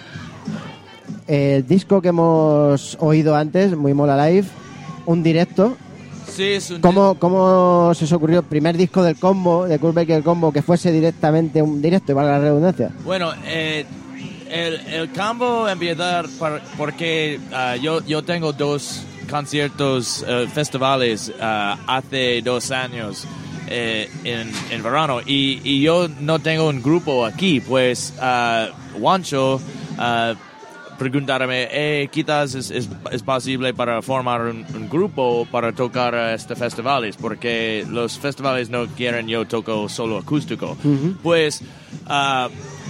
El disco que hemos oído antes, muy mola live, un directo. Sí, es un... ¿Cómo, ¿Cómo se os ocurrió el primer disco del combo, de Kurt Baker Combo, que fuese directamente un directo, y valga la redundancia? Bueno, eh, el, el combo empezar por- porque ah, yo, yo tengo dos conciertos, eh, festivales ah, hace dos años eh, en, en verano y, y yo no tengo un grupo aquí, pues uh, Juancho uh, preguntarme, eh, quizás es, es, es posible para formar un, un grupo para tocar a estos festivales, porque los festivales no quieren yo toco solo acústico. Pues uh,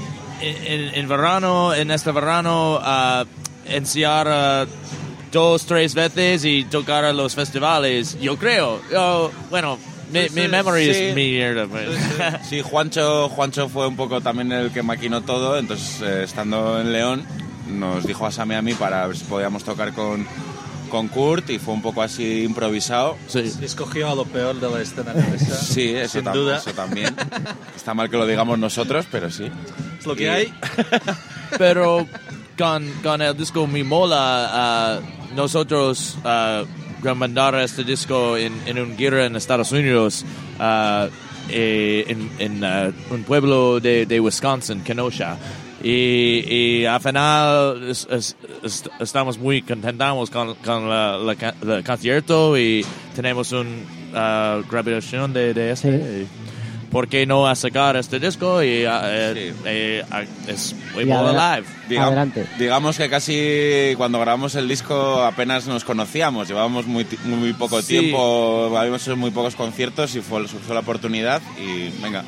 en, en verano, en este verano, uh, ensayar uh, dos, tres veces y tocar a los festivales, yo creo. Yo, bueno, mi, mi memory sí. es mierda. Pues. Sí, Juancho, Juancho fue un poco también el que maquinó todo, entonces eh, estando en León nos dijo a Sam y a mí para ver si podíamos tocar con, con Kurt y fue un poco así improvisado. Sí. Escogió a lo peor de la escena inglesa. Sí, eso, sin tam- duda. eso también. Está mal que lo digamos nosotros, pero sí. Es lo que Y- hay. Pero con, con el disco Mi Mola, ah, nosotros uh, mandar este disco en, en un gira en Estados Unidos, ah, eh, en, en ah, un pueblo de, de Wisconsin, Kenosha. Y, y al final es- es- es- estamos muy contentos con, con la, la ca- el concierto y tenemos una grabación de, de este. Sí. ¿Por qué no a sacar este disco? Y ah, eh, Sí. eh, ah, es muy Y mola adela- live. Digam- Adelante. Digamos que casi cuando grabamos el disco apenas nos conocíamos, llevábamos muy, ti- muy, muy poco Sí. tiempo, habíamos hecho muy pocos conciertos y fue, surgió la oportunidad y venga.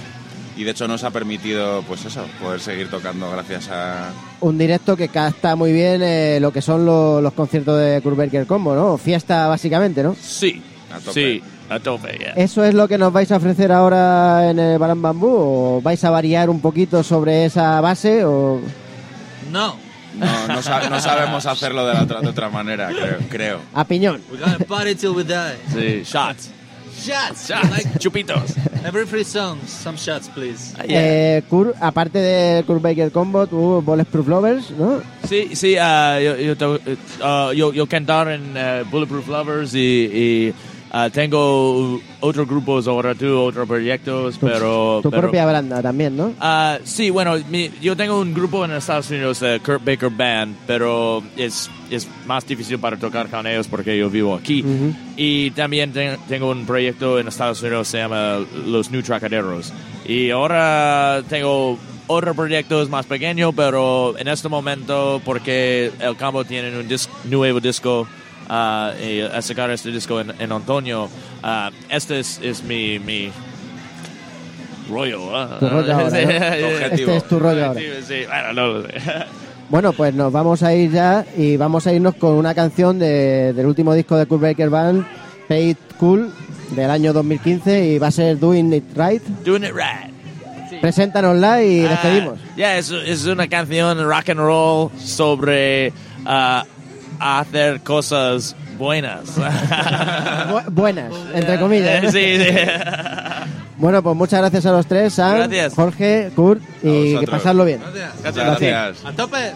Y de hecho nos ha permitido, pues eso, poder seguir tocando gracias a... Un directo que capta muy bien eh, lo que son lo- los conciertos de Kurt Baker Combo, ¿no? Fiesta, básicamente, ¿no? Sí, A tope. sí, a tope, yeah. ¿Eso es lo que nos vais a ofrecer ahora en el Balam Bambú? ¿O vais a variar un poquito sobre esa base? O... No. No, no, sa- no sabemos hacerlo de, la otra, de otra manera, creo. creo. A piñón. We're gonna party till we die. Sí, shots. Shots. Like chupitos. Every three songs, some shots, please. Eh, Kurt, aparte del Kurt Baker Combo, tú Bulletproof Lovers, ¿no? Sí, sí, uh, yo, yo, to- uh, yo, yo cantar en uh, Bulletproof Lovers y, y uh, tengo otros grupos ahora, tú, otros proyectos, pero... Tu pero propia banda también, ¿no? uh, sí, bueno, mi, yo tengo un grupo en Estados Unidos, uh, Kurt Baker Band, pero es, es más difícil para tocar con ellos porque yo vivo aquí. Ujú. Y también te- tengo un proyecto en Estados Unidos, se llama Los New Tracaderos. Y ahora tengo otro proyecto más pequeño, pero en este momento, porque el Combo tiene un dis- nuevo disco, uh, y a sacar este disco en, en otoño, uh, este es, es mi, mi rollo. ¿eh? Tu rollo ahora, ¿no? Sí. Este es tu rollo ahora. Sí, bueno, no lo sé. Bueno, pues nos vamos a ir ya y vamos a irnos con una canción de- del último disco de Kurt Baker Band, Play It Cool, del año dos mil quince, y va a ser Doing It Right. Doing it right. Preséntanosla y despedimos. Ah, ya, es, es una canción rock and roll sobre ah, hacer cosas buenas. Bu- buenas, entre comillas. ¿no? Sí, sí. Bueno, pues muchas gracias a los tres, Sam, Gracias. Jorge, Kurt, y vosotros. que pasarlo bien. Muchas gracias. A tope.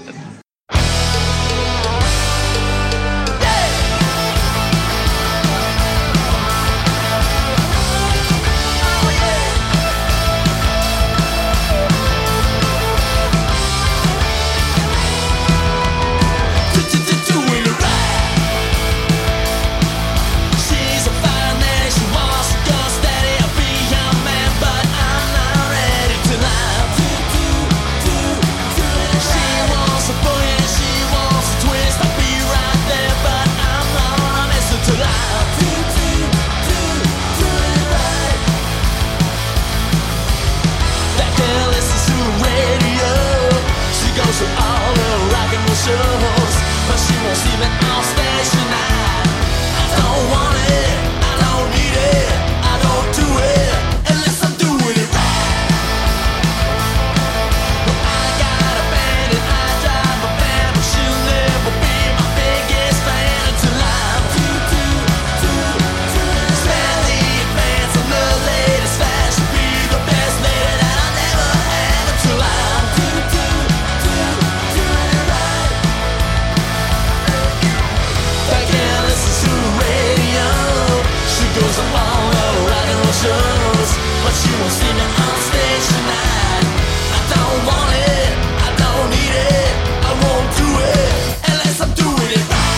She's a fine lady, she wants to go steady. I'll be your man, but I'm not ready to lie. She wants a boogie, she wants a twist. I'll be right there, but I'm not gonna listen to lie. That girl listens to the radio. She goes to all the rock and roll shows, but she won't see me on stage tonight. I don't want it, I don't need it, I don't do it unless I'm doing it right. Well, I got a band and I drive a band, but she'll never be my biggest fan until I'm spend the advance on the latest fashion, be the best lady that I never had until I'm that girl listens to the radio. She goes on all the rock and roll shows, but she won't see me on stage tonight. I don't want it, I don't need it, I won't do it unless I'm doing it right.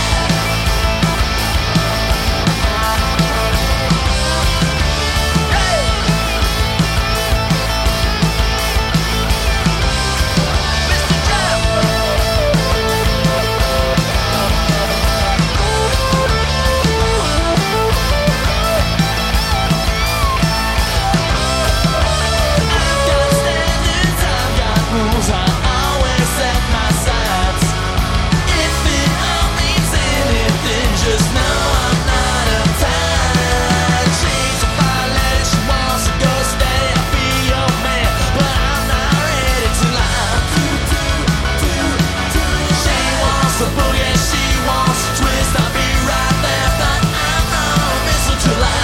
Got standards, I've got rules, I always set my sights. If it all means anything, just know I'm not uptight. She's a fine lady, she wants to go steady. I'll be your man, but I'm not ready to lie. She wants a boogie, she wants a twist. I'll be right there, but I'm not missing to lie.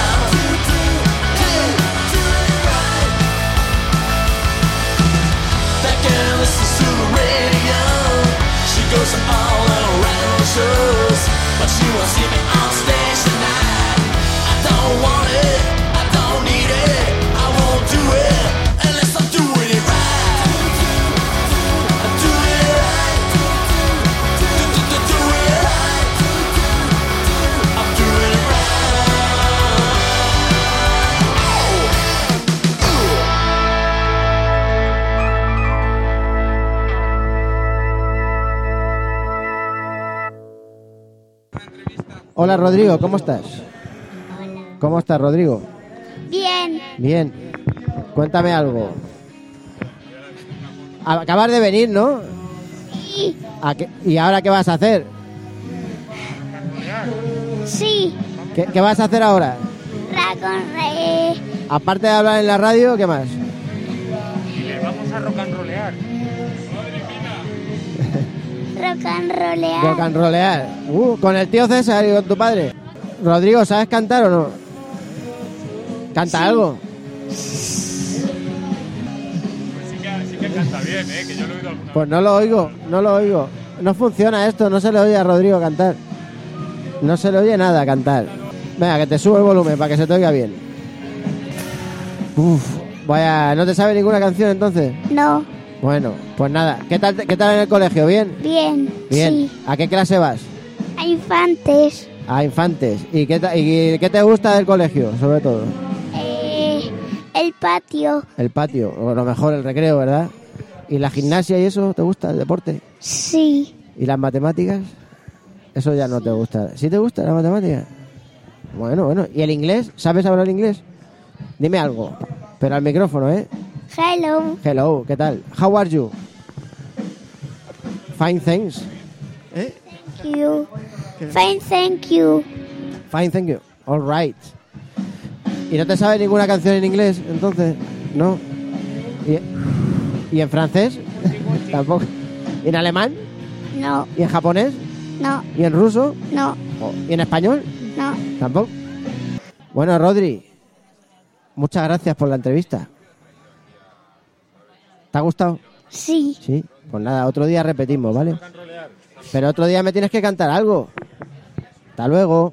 That girl listens to the radio. She goes to all the rock and roll shows, but she won't see me on stage tonight. I don't want it, I don't need it, I won't do it unless I'm doing it right. I do it right. Do, do, do, do it right. I'm doing it right. Hola, Rodrigo, ¿cómo estás? ¿Cómo estás, Rodrigo? Bien, Bien. Cuéntame algo. Acabas de venir, ¿no? sí, ¿A qué- ¿Y ahora qué vas a hacer? sí, ¿Qué, qué vas a hacer ahora? Dragon Rey. Aparte de hablar en la radio, ¿qué más? Rock and rollear. Rock and rollear. Uh, con el tío César y con tu padre. Rodrigo, ¿sabes cantar o no? ¿Canta Sí. algo? Sí que, sí que canta bien, ¿eh? Que yo lo he oído alguna Pues no lo oigo, no lo oigo. No funciona esto, no se le oye a Rodrigo cantar. No se le oye nada cantar. Venga, que te subo el volumen para que se te oiga bien. Uf, vaya, ¿no te sabes ninguna canción entonces? No. Bueno, pues nada. ¿Qué tal, qué tal en el colegio? ¿Bien? Bien. Bien. Sí. ¿A qué clase vas? A infantes. A infantes. ¿Y qué, ta- y qué te gusta del colegio, sobre todo? Eh, el patio. El patio, o lo mejor el recreo, ¿verdad? ¿Y la gimnasia y eso? ¿Te gusta el deporte? Sí. ¿Y las matemáticas? Eso ya no te gusta. ¿Sí te gusta la matemática? Bueno, bueno. ¿Y el inglés? ¿Sabes hablar inglés? Dime algo. Pero al micrófono, ¿eh? Hello. Hello, ¿qué tal? How are you? Fine, thanks. ¿Eh? Thank you. Fine, thank you. Fine, thank you. All right. ¿Y no te sabes ninguna canción en inglés, entonces? ¿No? ¿Y, y en francés? Tampoco. ¿Y en alemán? No. ¿Y en japonés? No. ¿Y en ruso? No. ¿Y en español? No. ¿Tampoco? Bueno, Rodri, muchas gracias por la entrevista. ¿Te ha gustado? Sí. Sí. Pues nada, otro día repetimos, ¿vale? Pero otro día me tienes que cantar algo. Hasta luego.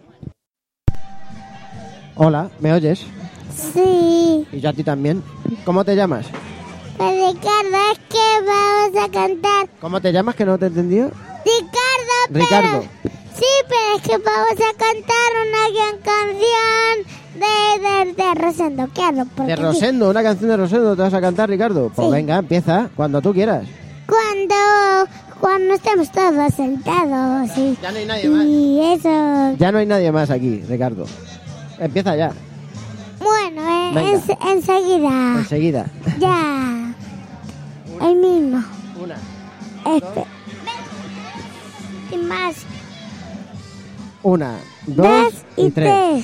Hola, ¿me oyes? Sí. Y yo a ti también. ¿Cómo te llamas? Pues Ricardo, es que vamos a cantar. ¿Cómo te llamas que no te he entendido? Ricardo, pero... Ricardo. Sí, pero es que vamos a cantar una gran canción de, de, de Rosendo. Claro, porque De Rosendo, una canción de Rosendo te vas a cantar, Ricardo. Pues Sí. venga, empieza, cuando tú quieras. Cuando, cuando estemos todos sentados y, Ya no hay nadie más. y eso. Ya no hay nadie más aquí, Ricardo. Empieza ya, Bueno, eh, Venga. en- enseguida. enseguida. Ya. El mismo. Una. Este. Sin más. Una, dos, Dos y, y tres. tres.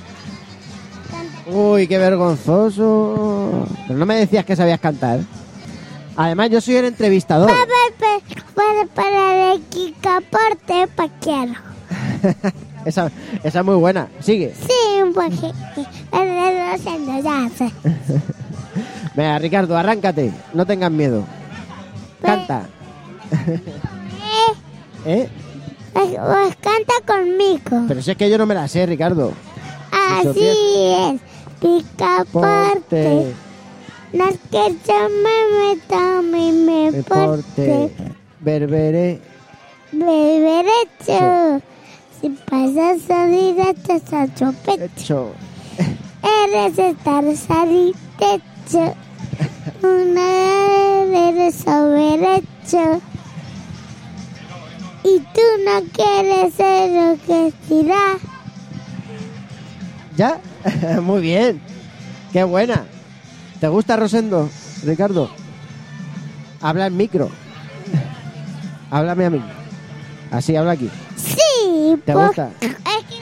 Uy, qué vergonzoso. Pero no me decías que sabías cantar. Además, yo soy el entrevistador. Para, para, para el Kikaporte, pa' quiero. esa, esa es muy buena. Sigue. Sí, un poquito. El Rosendo, ya sé. Venga, Ricardo, arráncate. No tengas miedo. Canta. Eh, ¿Eh? pues, pues canta conmigo. Pero si es que yo no me la sé, Ricardo. Así es. Picaporte. Porte. No es que yo me meta y me Me porte. porte. Berberé. Beberecho. Si pasas a derecha, a chopecho. Hecho. Eres estar salitecho. Una eres soberecho. Y tú no quieres ser lo que dirá. ¿Ya? Muy bien. Qué buena. ¿Te gusta Rosendo, Ricardo? Habla en micro. Háblame a mí. Así, habla aquí. Sí, ¿Te pues, gusta? Es que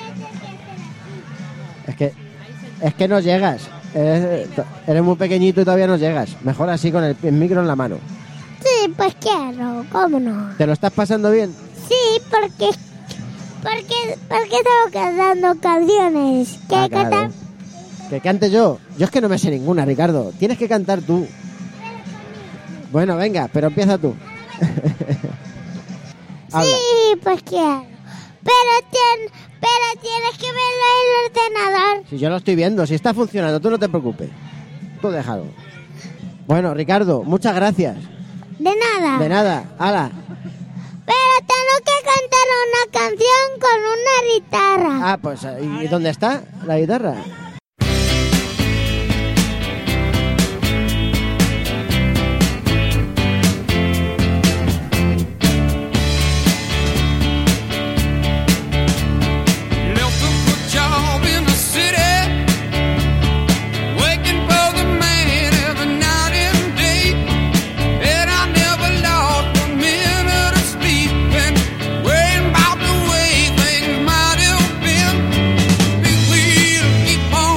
Es que, es que no llegas. Eres, eres muy pequeñito y todavía no llegas. Mejor así con el, el micro en la mano. sí, pues quiero, ¿cómo no? ¿Te lo estás pasando bien? Sí, porque porque porque estamos cantando canciones. ¿Qué Ah, claro. cantar? Que cante yo. Yo es que no me sé ninguna, Ricardo. Tienes que cantar tú. Bueno, venga, pero empieza tú. Habla. Sí, pues quiero. Pero, tien, pero tienes que verlo en el ordenador. Si yo lo estoy viendo, si está funcionando, tú no te preocupes. Tú déjalo. Bueno, Ricardo, muchas gracias. De nada. De nada, hala. Pero tengo que cantar una canción con una guitarra. Ah, pues, ¿y dónde está la guitarra? Left a good job in the city, working for the man every night and day. And I never lost a minute of sleep, and worrying about the way things might have been. Big wheel keep on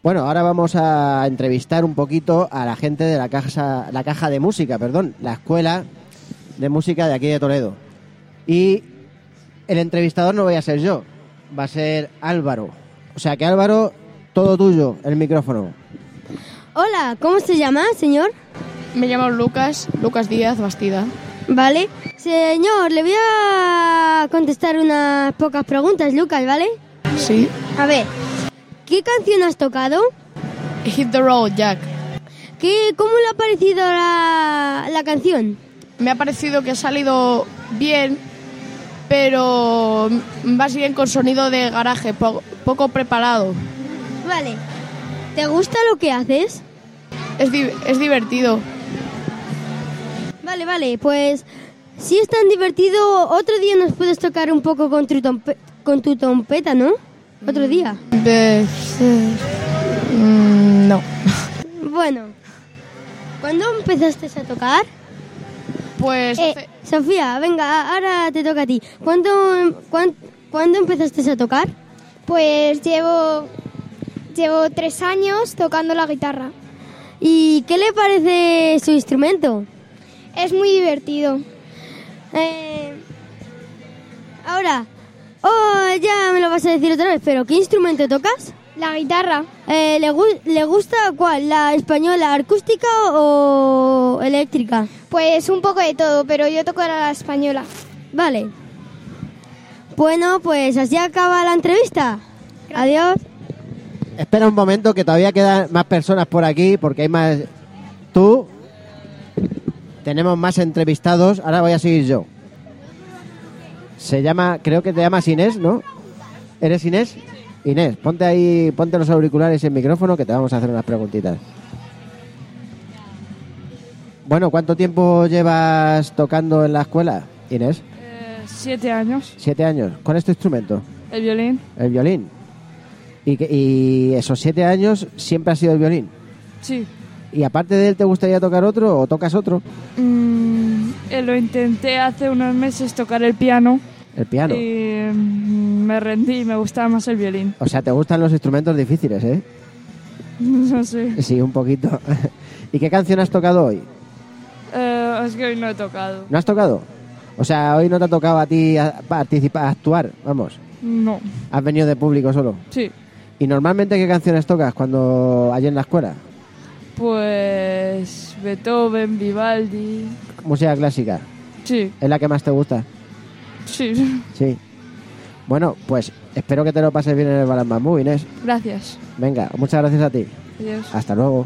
Bueno, ahora vamos a entrevistar un poquito a la gente de la caja, la caja de música, perdón, la escuela de música de aquí de Toledo. Y el entrevistador no voy a ser yo, va a ser Álvaro. O sea que Álvaro, todo tuyo, el micrófono. Hola, ¿cómo se llama, señor? Me llamo Lucas, Lucas Díaz Bastida. Vale. Señor, le voy a contestar unas pocas preguntas, Lucas, ¿vale? Sí. A ver, ¿qué canción has tocado? Hit the Road, Jack. ¿Qué, ¿Cómo le ha parecido la, la canción? Me ha parecido que ha salido bien, pero más bien con sonido de garaje, po- poco preparado. Vale. ¿Te gusta lo que haces? Es, di- es divertido. Vale, vale, pues si es tan divertido, otro día nos puedes tocar un poco con tu, trompe- con tu trompeta, ¿no? Otro día. De... Mm, no. Bueno, ¿cuándo empezaste a tocar? Pues... Eh, Sofía, venga, ahora te toca a ti. ¿Cuándo, cuán- ¿Cuándo empezaste a tocar? Pues llevo, llevo tres años tocando la guitarra. ¿Y qué le parece su instrumento? Es muy divertido. Eh, ahora, oh, ya me lo vas a decir otra vez, pero ¿qué instrumento tocas? La guitarra. Eh, ¿le, gu- ¿Le gusta cuál? ¿La española acústica o eléctrica? Pues un poco de todo, pero yo toco la española. Vale. Bueno, pues así acaba la entrevista. Adiós. Espera un momento que todavía quedan más personas por aquí porque hay más... Tú... Tenemos más entrevistados. Ahora voy a seguir yo. Se llama... Creo que te llamas Inés, ¿no? ¿Eres Inés? Inés, ponte ahí... Ponte los auriculares y el micrófono que te vamos a hacer unas preguntitas. Bueno, ¿cuánto tiempo llevas tocando en la escuela, Inés? Eh, siete años. Siete años. ¿Con este instrumento? El violín. El violín. ¿Y, que, y esos siete años siempre ha sido el violín? Sí. ¿Y aparte de él te gustaría tocar otro o tocas otro? Mm, eh, lo intenté hace unos meses tocar el piano. El piano. Y mm, me rendí y me gustaba más el violín. O sea, te gustan los instrumentos difíciles, ¿eh? No sé. Sí, un poquito. ¿Y qué canción has tocado hoy? Eh, es que hoy no he tocado. ¿No has tocado? O sea, hoy no te ha tocado a ti a- participar, a actuar, vamos. No. Has venido de público solo. Sí. ¿Y normalmente qué canciones tocas cuando allí en la escuela? Pues Beethoven, Vivaldi. Música clásica. Sí. ¿Es la que más te gusta? Sí. Sí. Bueno, pues espero que te lo pases bien en el Balán Bambú, Inés. Gracias. Venga, muchas gracias a ti. Adiós. Hasta luego.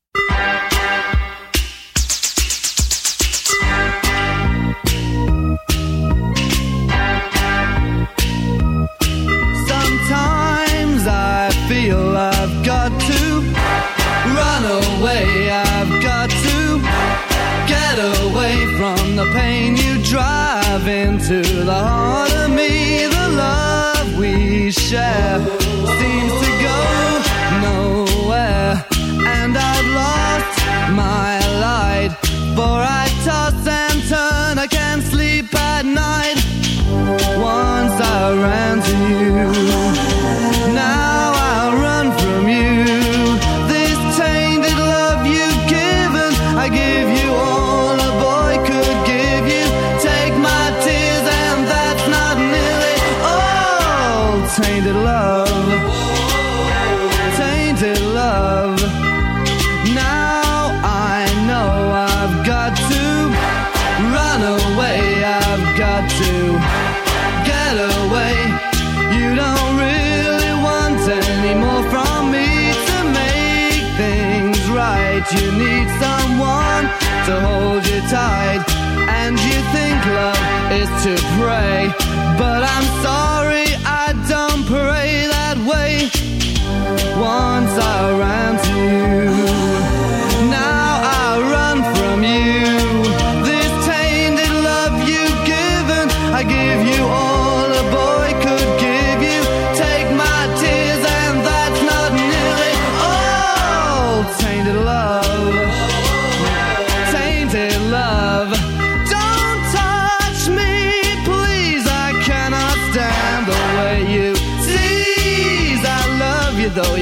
Sometimes I feel I've got to run away. I've got to get away from the pain you drive into the heart of me. The love we share seems to go nowhere, and I've lost my light. For I toss and turn, I can't sleep at night. Once I ran to you, now I'll run from you. This tainted love you've given, I give you all a boy could give you. Take my tears and that's not nearly all. Tainted love, tainted love. Now I know I've got to run away, I've got to get away. You don't really want any more from me to make things right. You need someone to hold you tight, and you think love is to pray, but I'm sorry, I don't pray that way. Once I ran to you, now I run from you. This tainted love you've given, I give you all a boy could give you. Take my tears and that's not nearly all. Tainted love, tainted love. Don't touch me, please, I cannot stand the way you see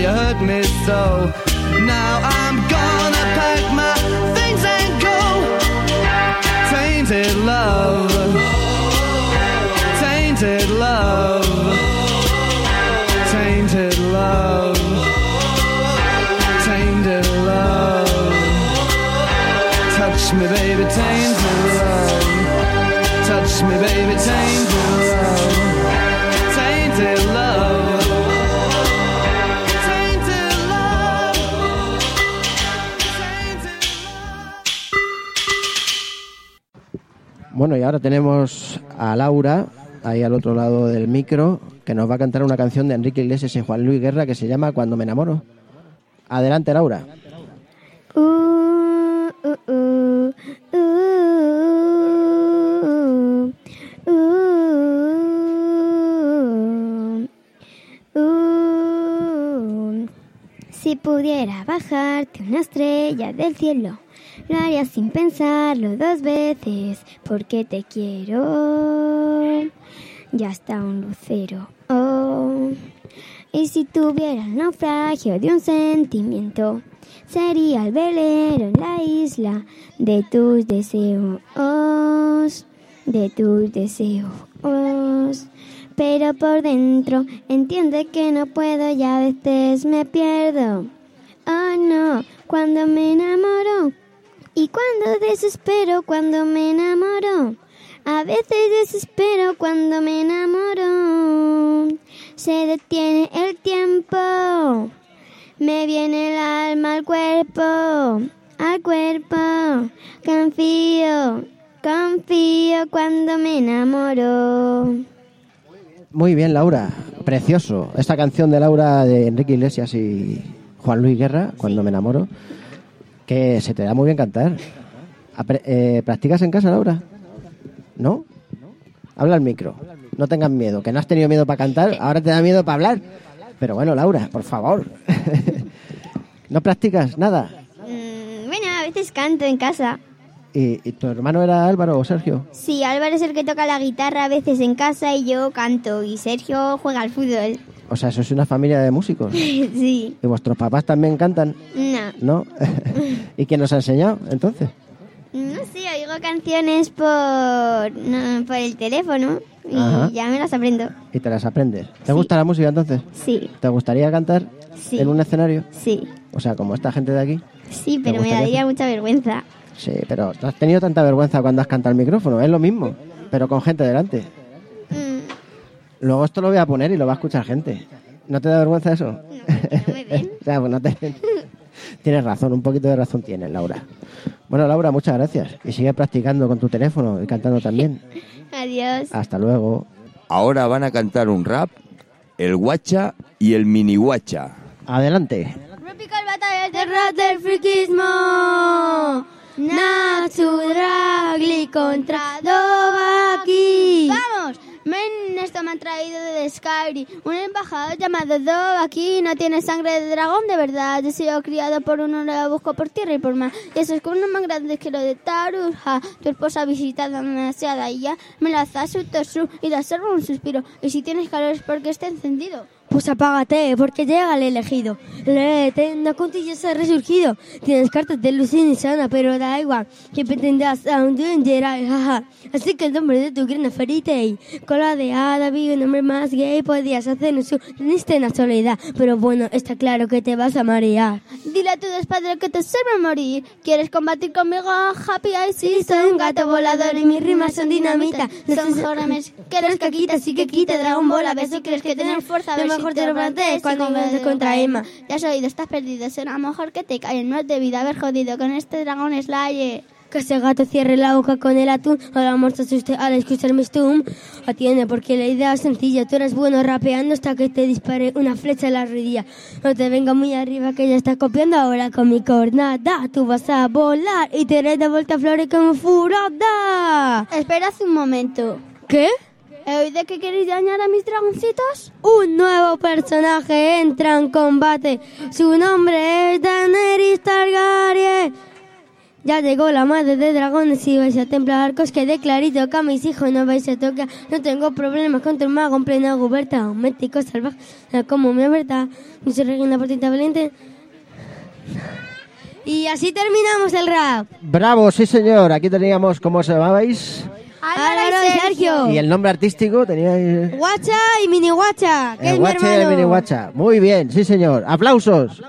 you hurt me so. Now I'm gonna pack my things and go. Tainted love, tainted love, tainted love, tainted love. Touch me, baby, tainted love. Touch me, baby, tainted love. Tainted love. Tainted love. Tainted love. Bueno, y ahora tenemos a Laura, ahí al otro lado del micro, que nos va a cantar una canción de Enrique Iglesias y Juan Luis Guerra que se llama Cuando me enamoro. Adelante, Laura. Uh, uh, uh, uh, uh, uh, uh. Si pudiera bajarte una estrella del cielo, lo haría sin pensarlo dos veces, porque te quiero. Ya está un lucero. Oh. Y si tuviera el naufragio de un sentimiento, sería el velero en la isla de tus deseos, de tus deseos. Pero por dentro entiende que no puedo y a veces me pierdo. Oh no, cuando me enamoro y cuando desespero cuando me enamoro. A veces desespero cuando me enamoro. Se detiene el tiempo. Me viene el alma al cuerpo, al cuerpo. Confío, confío cuando me enamoro. Muy bien, Laura. Precioso. Esta canción de Laura de Enrique Iglesias y Juan Luis Guerra, Cuando me enamoro, que se te da muy bien cantar. Apre- eh, ¿Practicas en casa, Laura? ¿No? Habla al micro. No tengas miedo, que no has tenido miedo para cantar, ahora te da miedo para hablar. Pero bueno, Laura, por favor. ¿No practicas nada? Mm, bueno, a veces canto en casa. ¿Y, ¿Y tu hermano era Álvaro o Sergio? Sí, Álvaro es el que toca la guitarra a veces en casa y yo canto. Y Sergio juega al fútbol. O sea, ¿sois una familia de músicos? Sí. ¿Y vuestros papás también cantan? No. ¿No? ¿Y quién nos ha enseñado, entonces? No sé, oigo canciones por, no, por el teléfono y Ajá. ya me las aprendo. ¿Y te las aprendes? ¿Te gusta la música, entonces? Sí. ¿Te gustaría cantar Sí. en un escenario? Sí. O sea, como esta gente de aquí. Sí, ¿Te pero me gustaría daría mucha vergüenza. Sí, pero ¿tú has tenido tanta vergüenza cuando has cantado al micrófono? Es lo mismo, pero con gente delante. Mm, Luego esto lo voy a poner y lo va a escuchar gente. ¿No te da vergüenza eso? no me ven. O sea, pues no te... Tienes razón, un poquito de razón tienes, Laura. Bueno, Laura, muchas gracias. Y sigue practicando con tu teléfono y cantando también. Adiós. Hasta luego. Ahora van a cantar un rap, el guacha y el mini guacha. Adelante. Tropical Batalla del rap del friquismo. Natsu Dragli contra Dovaki. ¡Vamos! Men, esto me han traído de Skyrim. Un embajador llamado Dovaki no tiene sangre de dragón de verdad. He sido criado por uno, lo busco por tierra y por mar. Y eso es como uno más grande que lo de Tarus. Ja, tu esposa ha visitado demasiada y ya me la hace su tosu y la absorbo un suspiro. Y si tienes calor es porque está encendido. Pues apágate, porque llega el elegido. Léete, una contilla se ha resurgido. Tienes cartas de luz insana, pero da igual. Que pretendas a un Jedi, jaja. Así que el nombre de tu gran Fairy cola de hada, vi un hombre más gay. Podías hacer en su triste en la soledad. Pero bueno, está claro que te vas a marear. Dile a tu despadre que te sirve morir. ¿Quieres combatir conmigo, Happy Eyes? Sí, soy un gato volador y mis rimas son dinamita. Son jóvenes, quieres que quita, sí que quite Dragon Ball. A ver si crees que tener fuerza, a ver si te lo plantees cuando me contra Emma. Ya has oído, estás perdido, será mejor que te calles. No es debido haber jodido con este dragón Slayer. Que ese gato cierre la boca con el atún. O la amor se asuste al escuchar mi stum. Atiende, porque la idea es sencilla. Tú eres bueno rapeando hasta que te dispare una flecha en la rodilla. No te venga muy arriba que ya estás copiando ahora con mi cornada. Tú vas a volar y te haré de vuelta a flores como furada. Espera un momento. ¿Qué? ¿He oído que queréis dañar a mis dragoncitos? Un nuevo personaje entra en combate. Su nombre es Daenerys Targaryen. Ya llegó la madre de dragones y vais a templar arcos, que de clarito que a mis hijos no vais a tocar. No tengo problemas contra un mago en plena guberta, un mético salvaje como mi verdad. No soy reina portita valiente. Y así terminamos el rap. Bravo, sí señor. Aquí teníamos, ¿cómo se llamabais? Álvaro y Sergio. Y el nombre artístico teníais... Guacha y Mini Guacha, que el es Guacha mi y el hermano. Mini Guacha. Muy bien, sí señor. ¡Aplausos!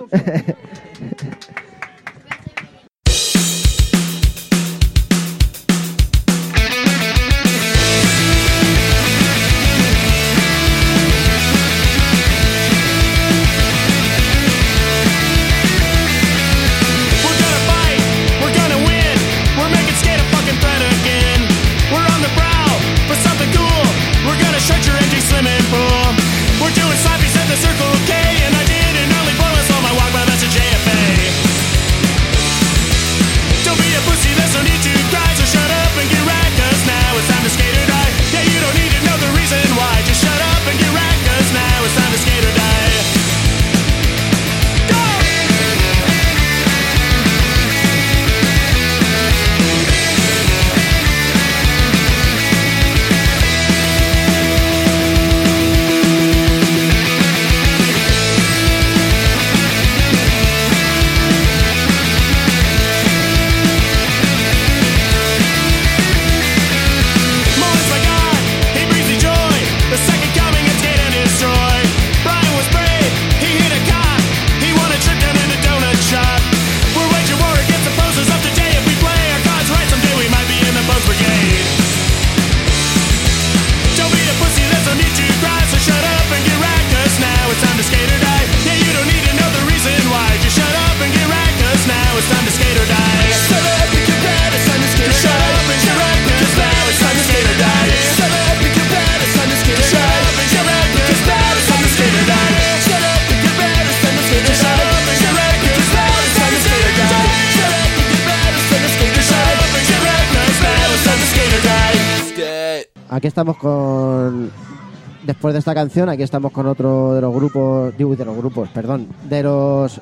Aquí estamos con... Después de esta canción, aquí estamos con otro de los grupos... Digo, de los grupos, perdón. De los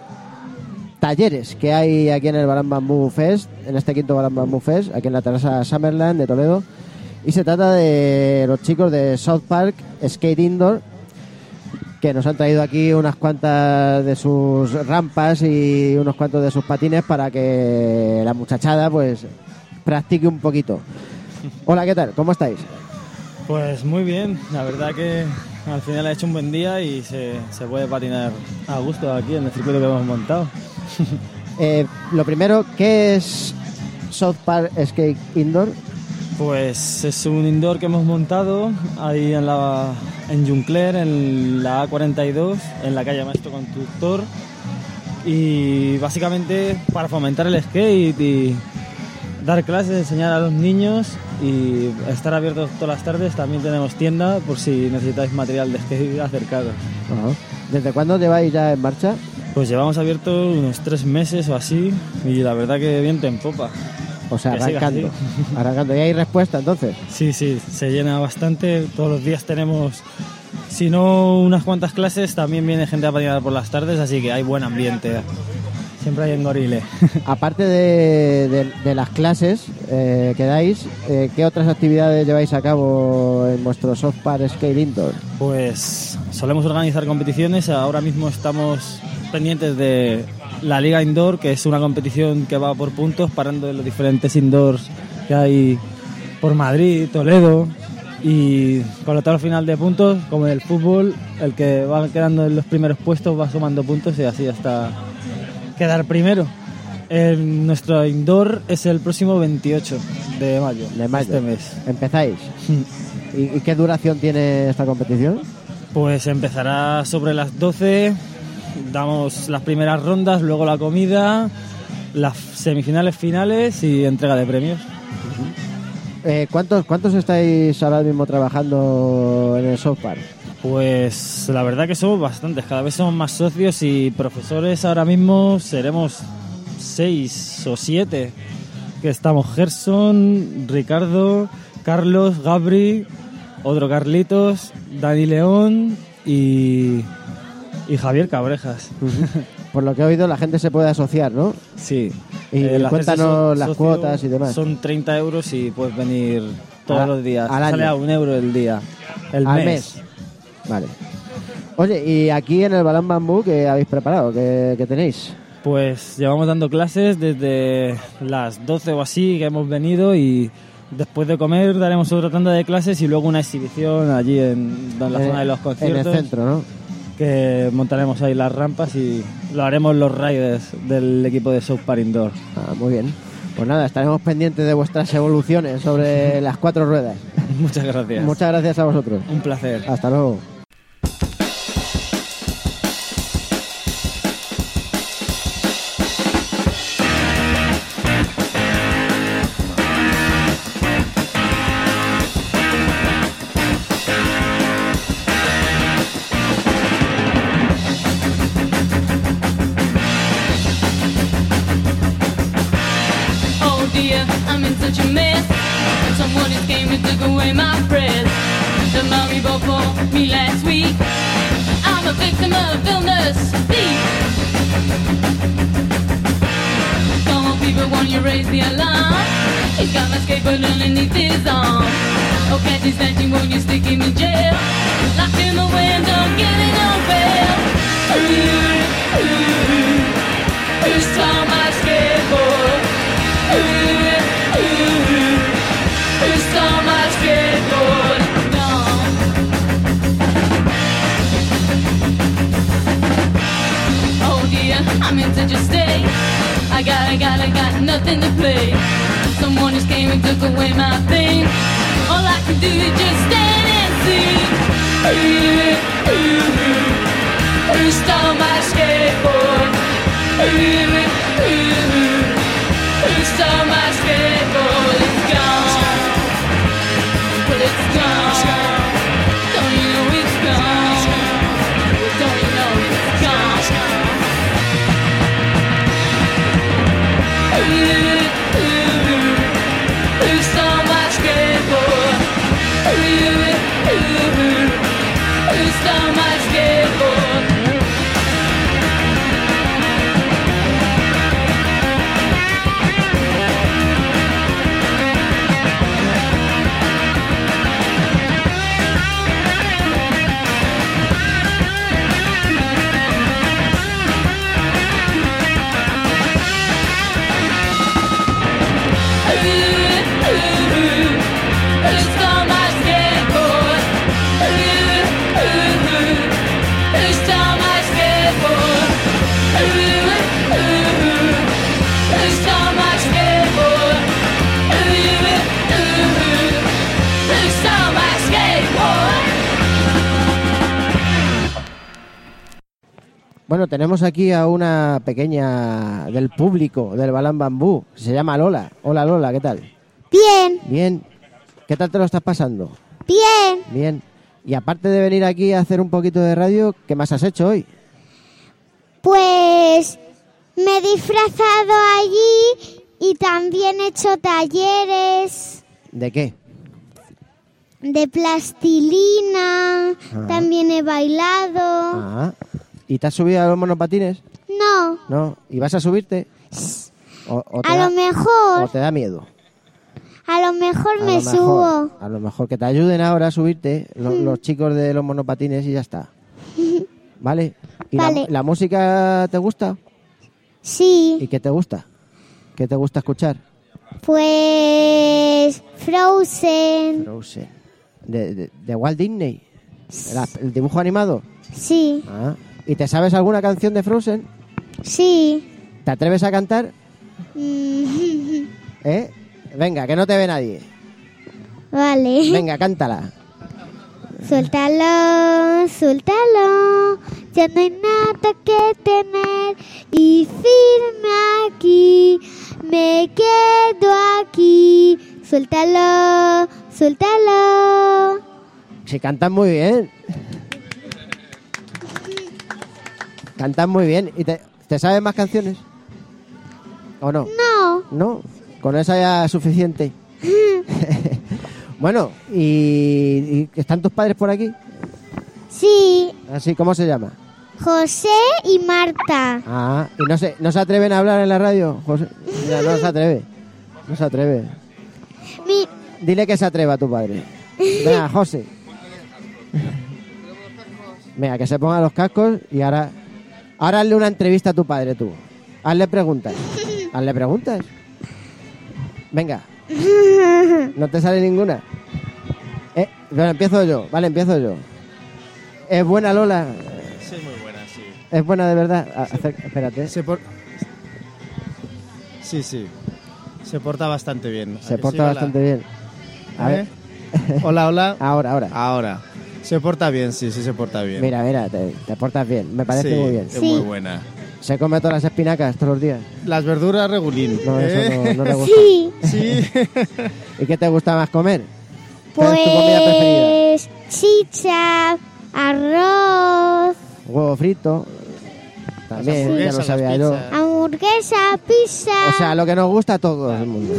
talleres que hay aquí en el Balam Bamboo Fest, en este quinto Balam Bamboo Fest, aquí en la terraza Summerland de Toledo. Y se trata de los chicos de South Park Skate Indoor, que nos han traído aquí unas cuantas de sus rampas y unos cuantos de sus patines para que la muchachada pues practique un poquito. Hola, ¿qué tal? ¿Cómo estáis? Pues muy bien, la verdad que al final ha hecho un buen día y se, se puede patinar a gusto aquí en el circuito que hemos montado. eh, lo primero, ¿qué es South Park Skate Indoor? Pues es un indoor que hemos montado ahí en la en Juncler, en la A cuarenta y dos, en la calle Maestro Constructor, y básicamente para fomentar el skate y dar clases, enseñar a los niños y estar abiertos todas las tardes. También tenemos tienda por si necesitáis material de skate acercados. Uh-huh. ¿Desde cuándo lleváis ya en marcha? Pues llevamos abierto unos tres meses o así y la verdad que viento en popa. O sea, arrancando. Arrancando. ¿Y hay respuesta entonces? Sí, sí, se llena bastante. Todos los días tenemos, si no unas cuantas clases, también viene gente a patinar por las tardes, así que hay buen ambiente. Siempre hay en Gorile. Aparte de, de, de las clases eh, que dais, eh, ¿qué otras actividades lleváis a cabo en vuestro South Park Skate Indoor? Pues solemos organizar competiciones. Ahora mismo estamos pendientes de la Liga Indoor, que es una competición que va por puntos, parando en los diferentes indoors que hay por Madrid, Toledo, y con la tabla final de puntos, como en el fútbol, el que va quedando en los primeros puestos va sumando puntos y así hasta quedar primero. El, nuestro indoor es el próximo veintiocho de mayo, de mayo. Este mes. ¿Empezáis? ¿Y, ¿Y qué duración tiene esta competición? Pues empezará sobre las doce, damos las primeras rondas, luego la comida, las semifinales, finales y entrega de premios. Eh, ¿cuántos, ¿Cuántos estáis ahora mismo trabajando en el South Park? Pues la verdad que somos bastantes, cada vez somos más socios y profesores. Ahora mismo seremos seis o siete, que estamos Gerson, Ricardo, Carlos, Gabri, otro Carlitos, Dani León y, y Javier Cabrejas. Por lo que he oído, la gente se puede asociar, ¿no? Sí, Y El cuéntanos acceso las socio cuotas y demás. Son treinta euros y puedes venir todos A- los días. al año. Sale a un euro el día. El Al mes. mes. Vale. Oye, y aquí en el Balán Bambú, ¿qué habéis preparado? ¿Qué, qué tenéis? Pues llevamos dando clases desde las doce o así que hemos venido y después de comer daremos otra tanda de clases y luego una exhibición allí en, en la Eh, zona de los en conciertos. el centro, ¿no? Que montaremos ahí las rampas y lo haremos los riders del equipo de South Park Indoor. Ah, muy bien. Pues nada, estaremos pendientes de vuestras evoluciones sobre las cuatro ruedas. Muchas gracias. Muchas gracias a vosotros. Un placer. Hasta luego. Oh dear, I'm in such a mess. Someone just came and took away my breath. The mommy before me last week. I'm a victim of illness. Thief. Come on, people, won't you raise the alarm? He's got my skateboard underneath his arm. Oh, can't you stand you, won't you stick him in jail? Lock him away and don't get it on bail. Ooh, ooh, ooh. Who stole my skateboard? Ooh, ooh, ooh. Who stole my skateboard? Gone. Oh dear, I'm in such a state. I got, I got, I got nothing to play. Someone just came and took away my thing. All I can do is just stand and see. Ooh, ooh, ooh. Who stole my skateboard? Ooh, ooh, ooh. Who stole my skateboard? It's gone. Well, it's gone. Don't you know it's gone? Don't you know it's gone? Ooh, ooh, ooh. Who stole my skateboard? Ooh, ooh, ooh. Who stole my skateboard? Bueno, tenemos aquí a una pequeña del público del Balán Bambú. Se llama Lola. Hola, Lola, ¿qué tal? Bien, Bien. ¿Qué tal te lo estás pasando? bien. Bien. Y aparte de venir aquí a hacer un poquito de radio, ¿qué más has hecho hoy? Pues me he disfrazado allí y también he hecho talleres ¿De qué? de plastilina, Ah. también he bailado. Ah. ¿Y te has subido a los monopatines? No, No. ¿Y vas a subirte? O, o te a da- lo mejor, ¿O te da miedo? a lo mejor A me lo mejor, subo. A lo mejor que te ayuden ahora a subirte lo- Mm. los chicos de los monopatines y ya está. ¿Vale? ¿Y la- Vale. La, música te gusta? Sí, ¿Y qué te gusta? ¿Qué te gusta escuchar? pues Frozen. Frozen. ¿De, de, de Walt Disney? ¿El, el dibujo animado? Sí, Ah. ¿Y te sabes alguna canción de Frozen? sí. ¿Te atreves a cantar? Mm, ¿Eh? Venga, que no te ve nadie. Vale. Venga, cántala. Suéltalo, suéltalo, ya no hay nada que temer y firme aquí, me quedo aquí. Suéltalo, suéltalo. Si cantas muy bien. Cantas muy bien. ¿Y te, te sabes más canciones? ¿O no? No. No, con esa ya es suficiente. Bueno, ¿y, y están tus padres por aquí? Sí, Así, ¿cómo se llama? José y Marta. Ah, ¿y no se, no se atreven a hablar en la radio, José? Mira, no se atreve. No se atreve. Mi... Dile que se atreva a tu padre. Venga, José. Venga, que se ponga los cascos y ahora... Ahora hazle una entrevista a tu padre, tú. Hazle preguntas. Hazle preguntas. Venga. ¿No te sale ninguna? Eh, bueno, empiezo yo. Vale, empiezo yo. ¿Es buena Lola? Sí, muy buena, sí. ¿Es buena de verdad? A- acer- espérate. Se por... Sí, sí. Se porta bastante bien. ¿A Se que porta sí, Lola? bastante bien. A ¿Eh? ver. Hola, hola. Ahora, ahora. Ahora. Se porta bien, sí, sí se porta bien. Mira, mira, te, te portas bien. Me parece Sí, muy bien. es muy buena. ¿Se come todas las espinacas todos los días? Las verduras regulín. No, eso ¿eh? no, no te gusta. Sí. Sí. ¿Y qué te gusta más comer? ¿Cuál es tu comida preferida? Pues chicha, arroz, Huevo frito. También, ya lo hamburguesas, sabía las yo. pizzas. hamburguesa, pizza. O sea, lo que nos gusta a todo el mundo.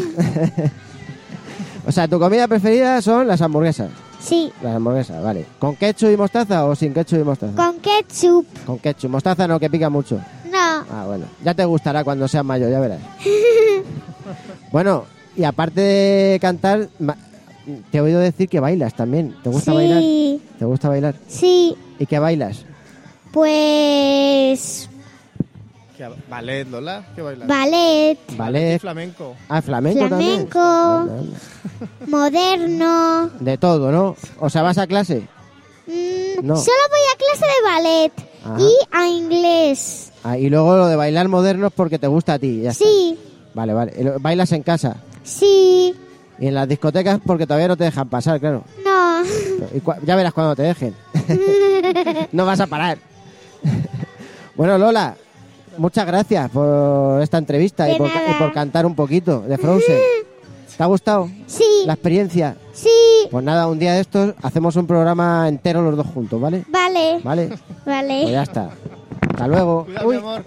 O sea, tu comida preferida son las hamburguesas. Sí, Las hamburguesas, vale. ¿Con ketchup y mostaza o sin ketchup y mostaza? con ketchup. Con ketchup. Mostaza no, que pica mucho. No. Ah, bueno. Ya te gustará cuando seas mayor, ya verás. Bueno, y aparte de cantar, ma- te he oído decir que bailas también. ¿Te gusta Sí. bailar? ¿Te gusta bailar? Sí, ¿Y qué bailas? pues ¿Qué- ¿Ballet, Lola? ¿Qué bailas? ballet, Ballet. Flamenco. Ah, flamenco, también. flamenco, Anda, anda. moderno. De todo, ¿no? O sea, ¿vas a clase? Mm, No. Solo voy a clase de ballet Ajá. y a inglés. Ah, y luego lo de bailar moderno es porque te gusta a ti, ya está. Sí, Vale, vale. Y lo- ¿Bailas en casa? sí, Y en las discotecas porque todavía no te dejan pasar, claro. no. Y cua- ya verás cuando te dejen. No vas a parar. Bueno, Lola, muchas gracias por esta entrevista y De por, ca- nada. y por cantar un poquito de Frozen. ¿Te ha gustado Sí, la experiencia? sí, Pues nada, un día de estos hacemos un programa entero los dos juntos, ¿vale? vale, Vale. Pues vale. ya está. Hasta luego. Cuidado, Uy. mi amor.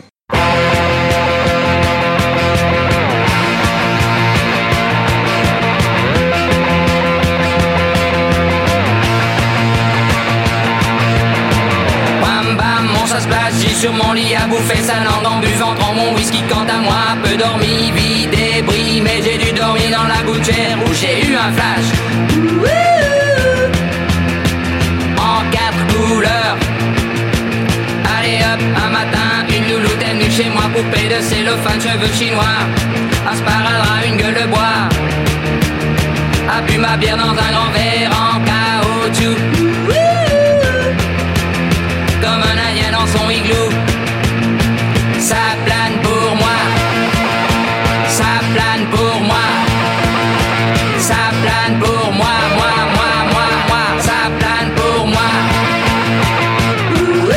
Bam bam, mon ça splash, j'ai sur mon lit à bouffer sa langue en buvant trop mon whisky. Quant à moi, peu dormi, vie débris, mais j'ai dû dormir dans la gouttière où j'ai eu un flash. Wouhou, en quatre couleurs. Allez hop, un matin, une louloute est venue chez moi, poupée de cellophane, cheveux chinois, un sparadrap, une gueule de bois, a bu ma bière dans un grand verre en caoutchouc. Wouhou, comme un indien dans son igloo. Ça plane pour moi, ça plane pour moi, ça plane pour moi, moi, moi, moi, moi, ça plane pour moi. Ouh,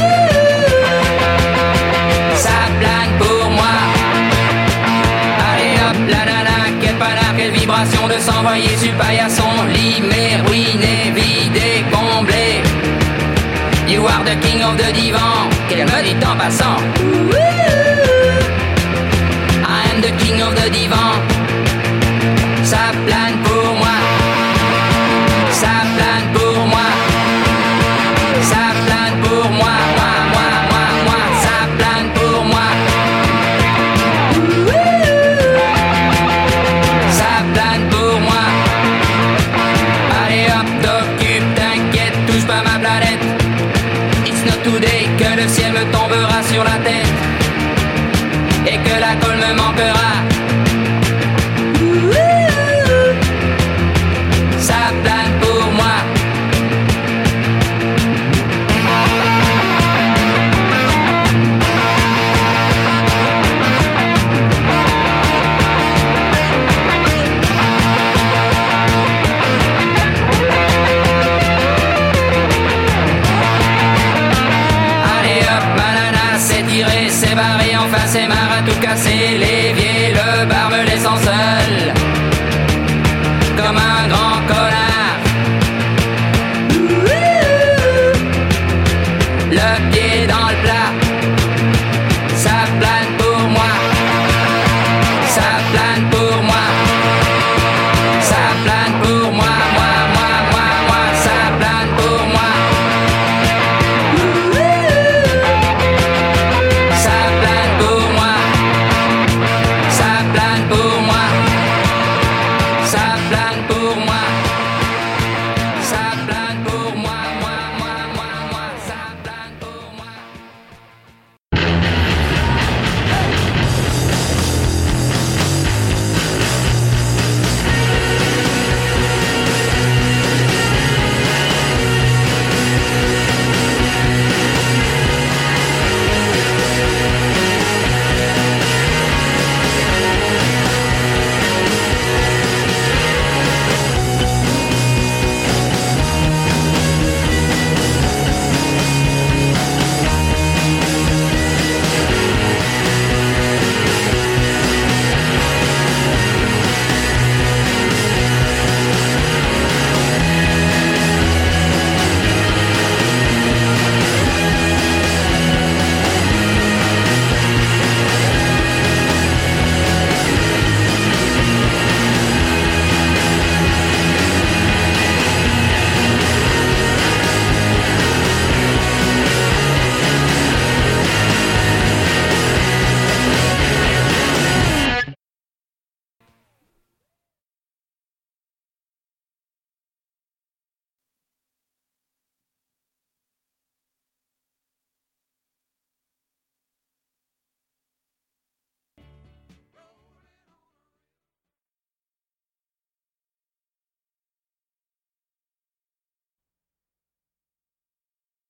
ça plane pour moi. Allez hop, la nana, quelle panard, quelle vibration de s'envoyer sur paillasson, limé, ruiné, vidé, comblé. You are the king of the divan, qu'elle me dit en passant. Ouh, I am the king of the divan. Ça plane pour moi, ça plane pour moi, ça plane pour moi, moi, moi, moi, moi, ça plane pour moi. Ouh, ça plane pour moi. Allez hop, t'occupe, t'inquiète, touche pas ma planète. It's not today que le ciel me tombera sur la tête et que la colle me manquera. Ouh, ça plane pour moi. Allez hop, banana, c'est tiré, c'est barré, enfin c'est marre à tout casser. L'évier, le bar me laissant seul, comme un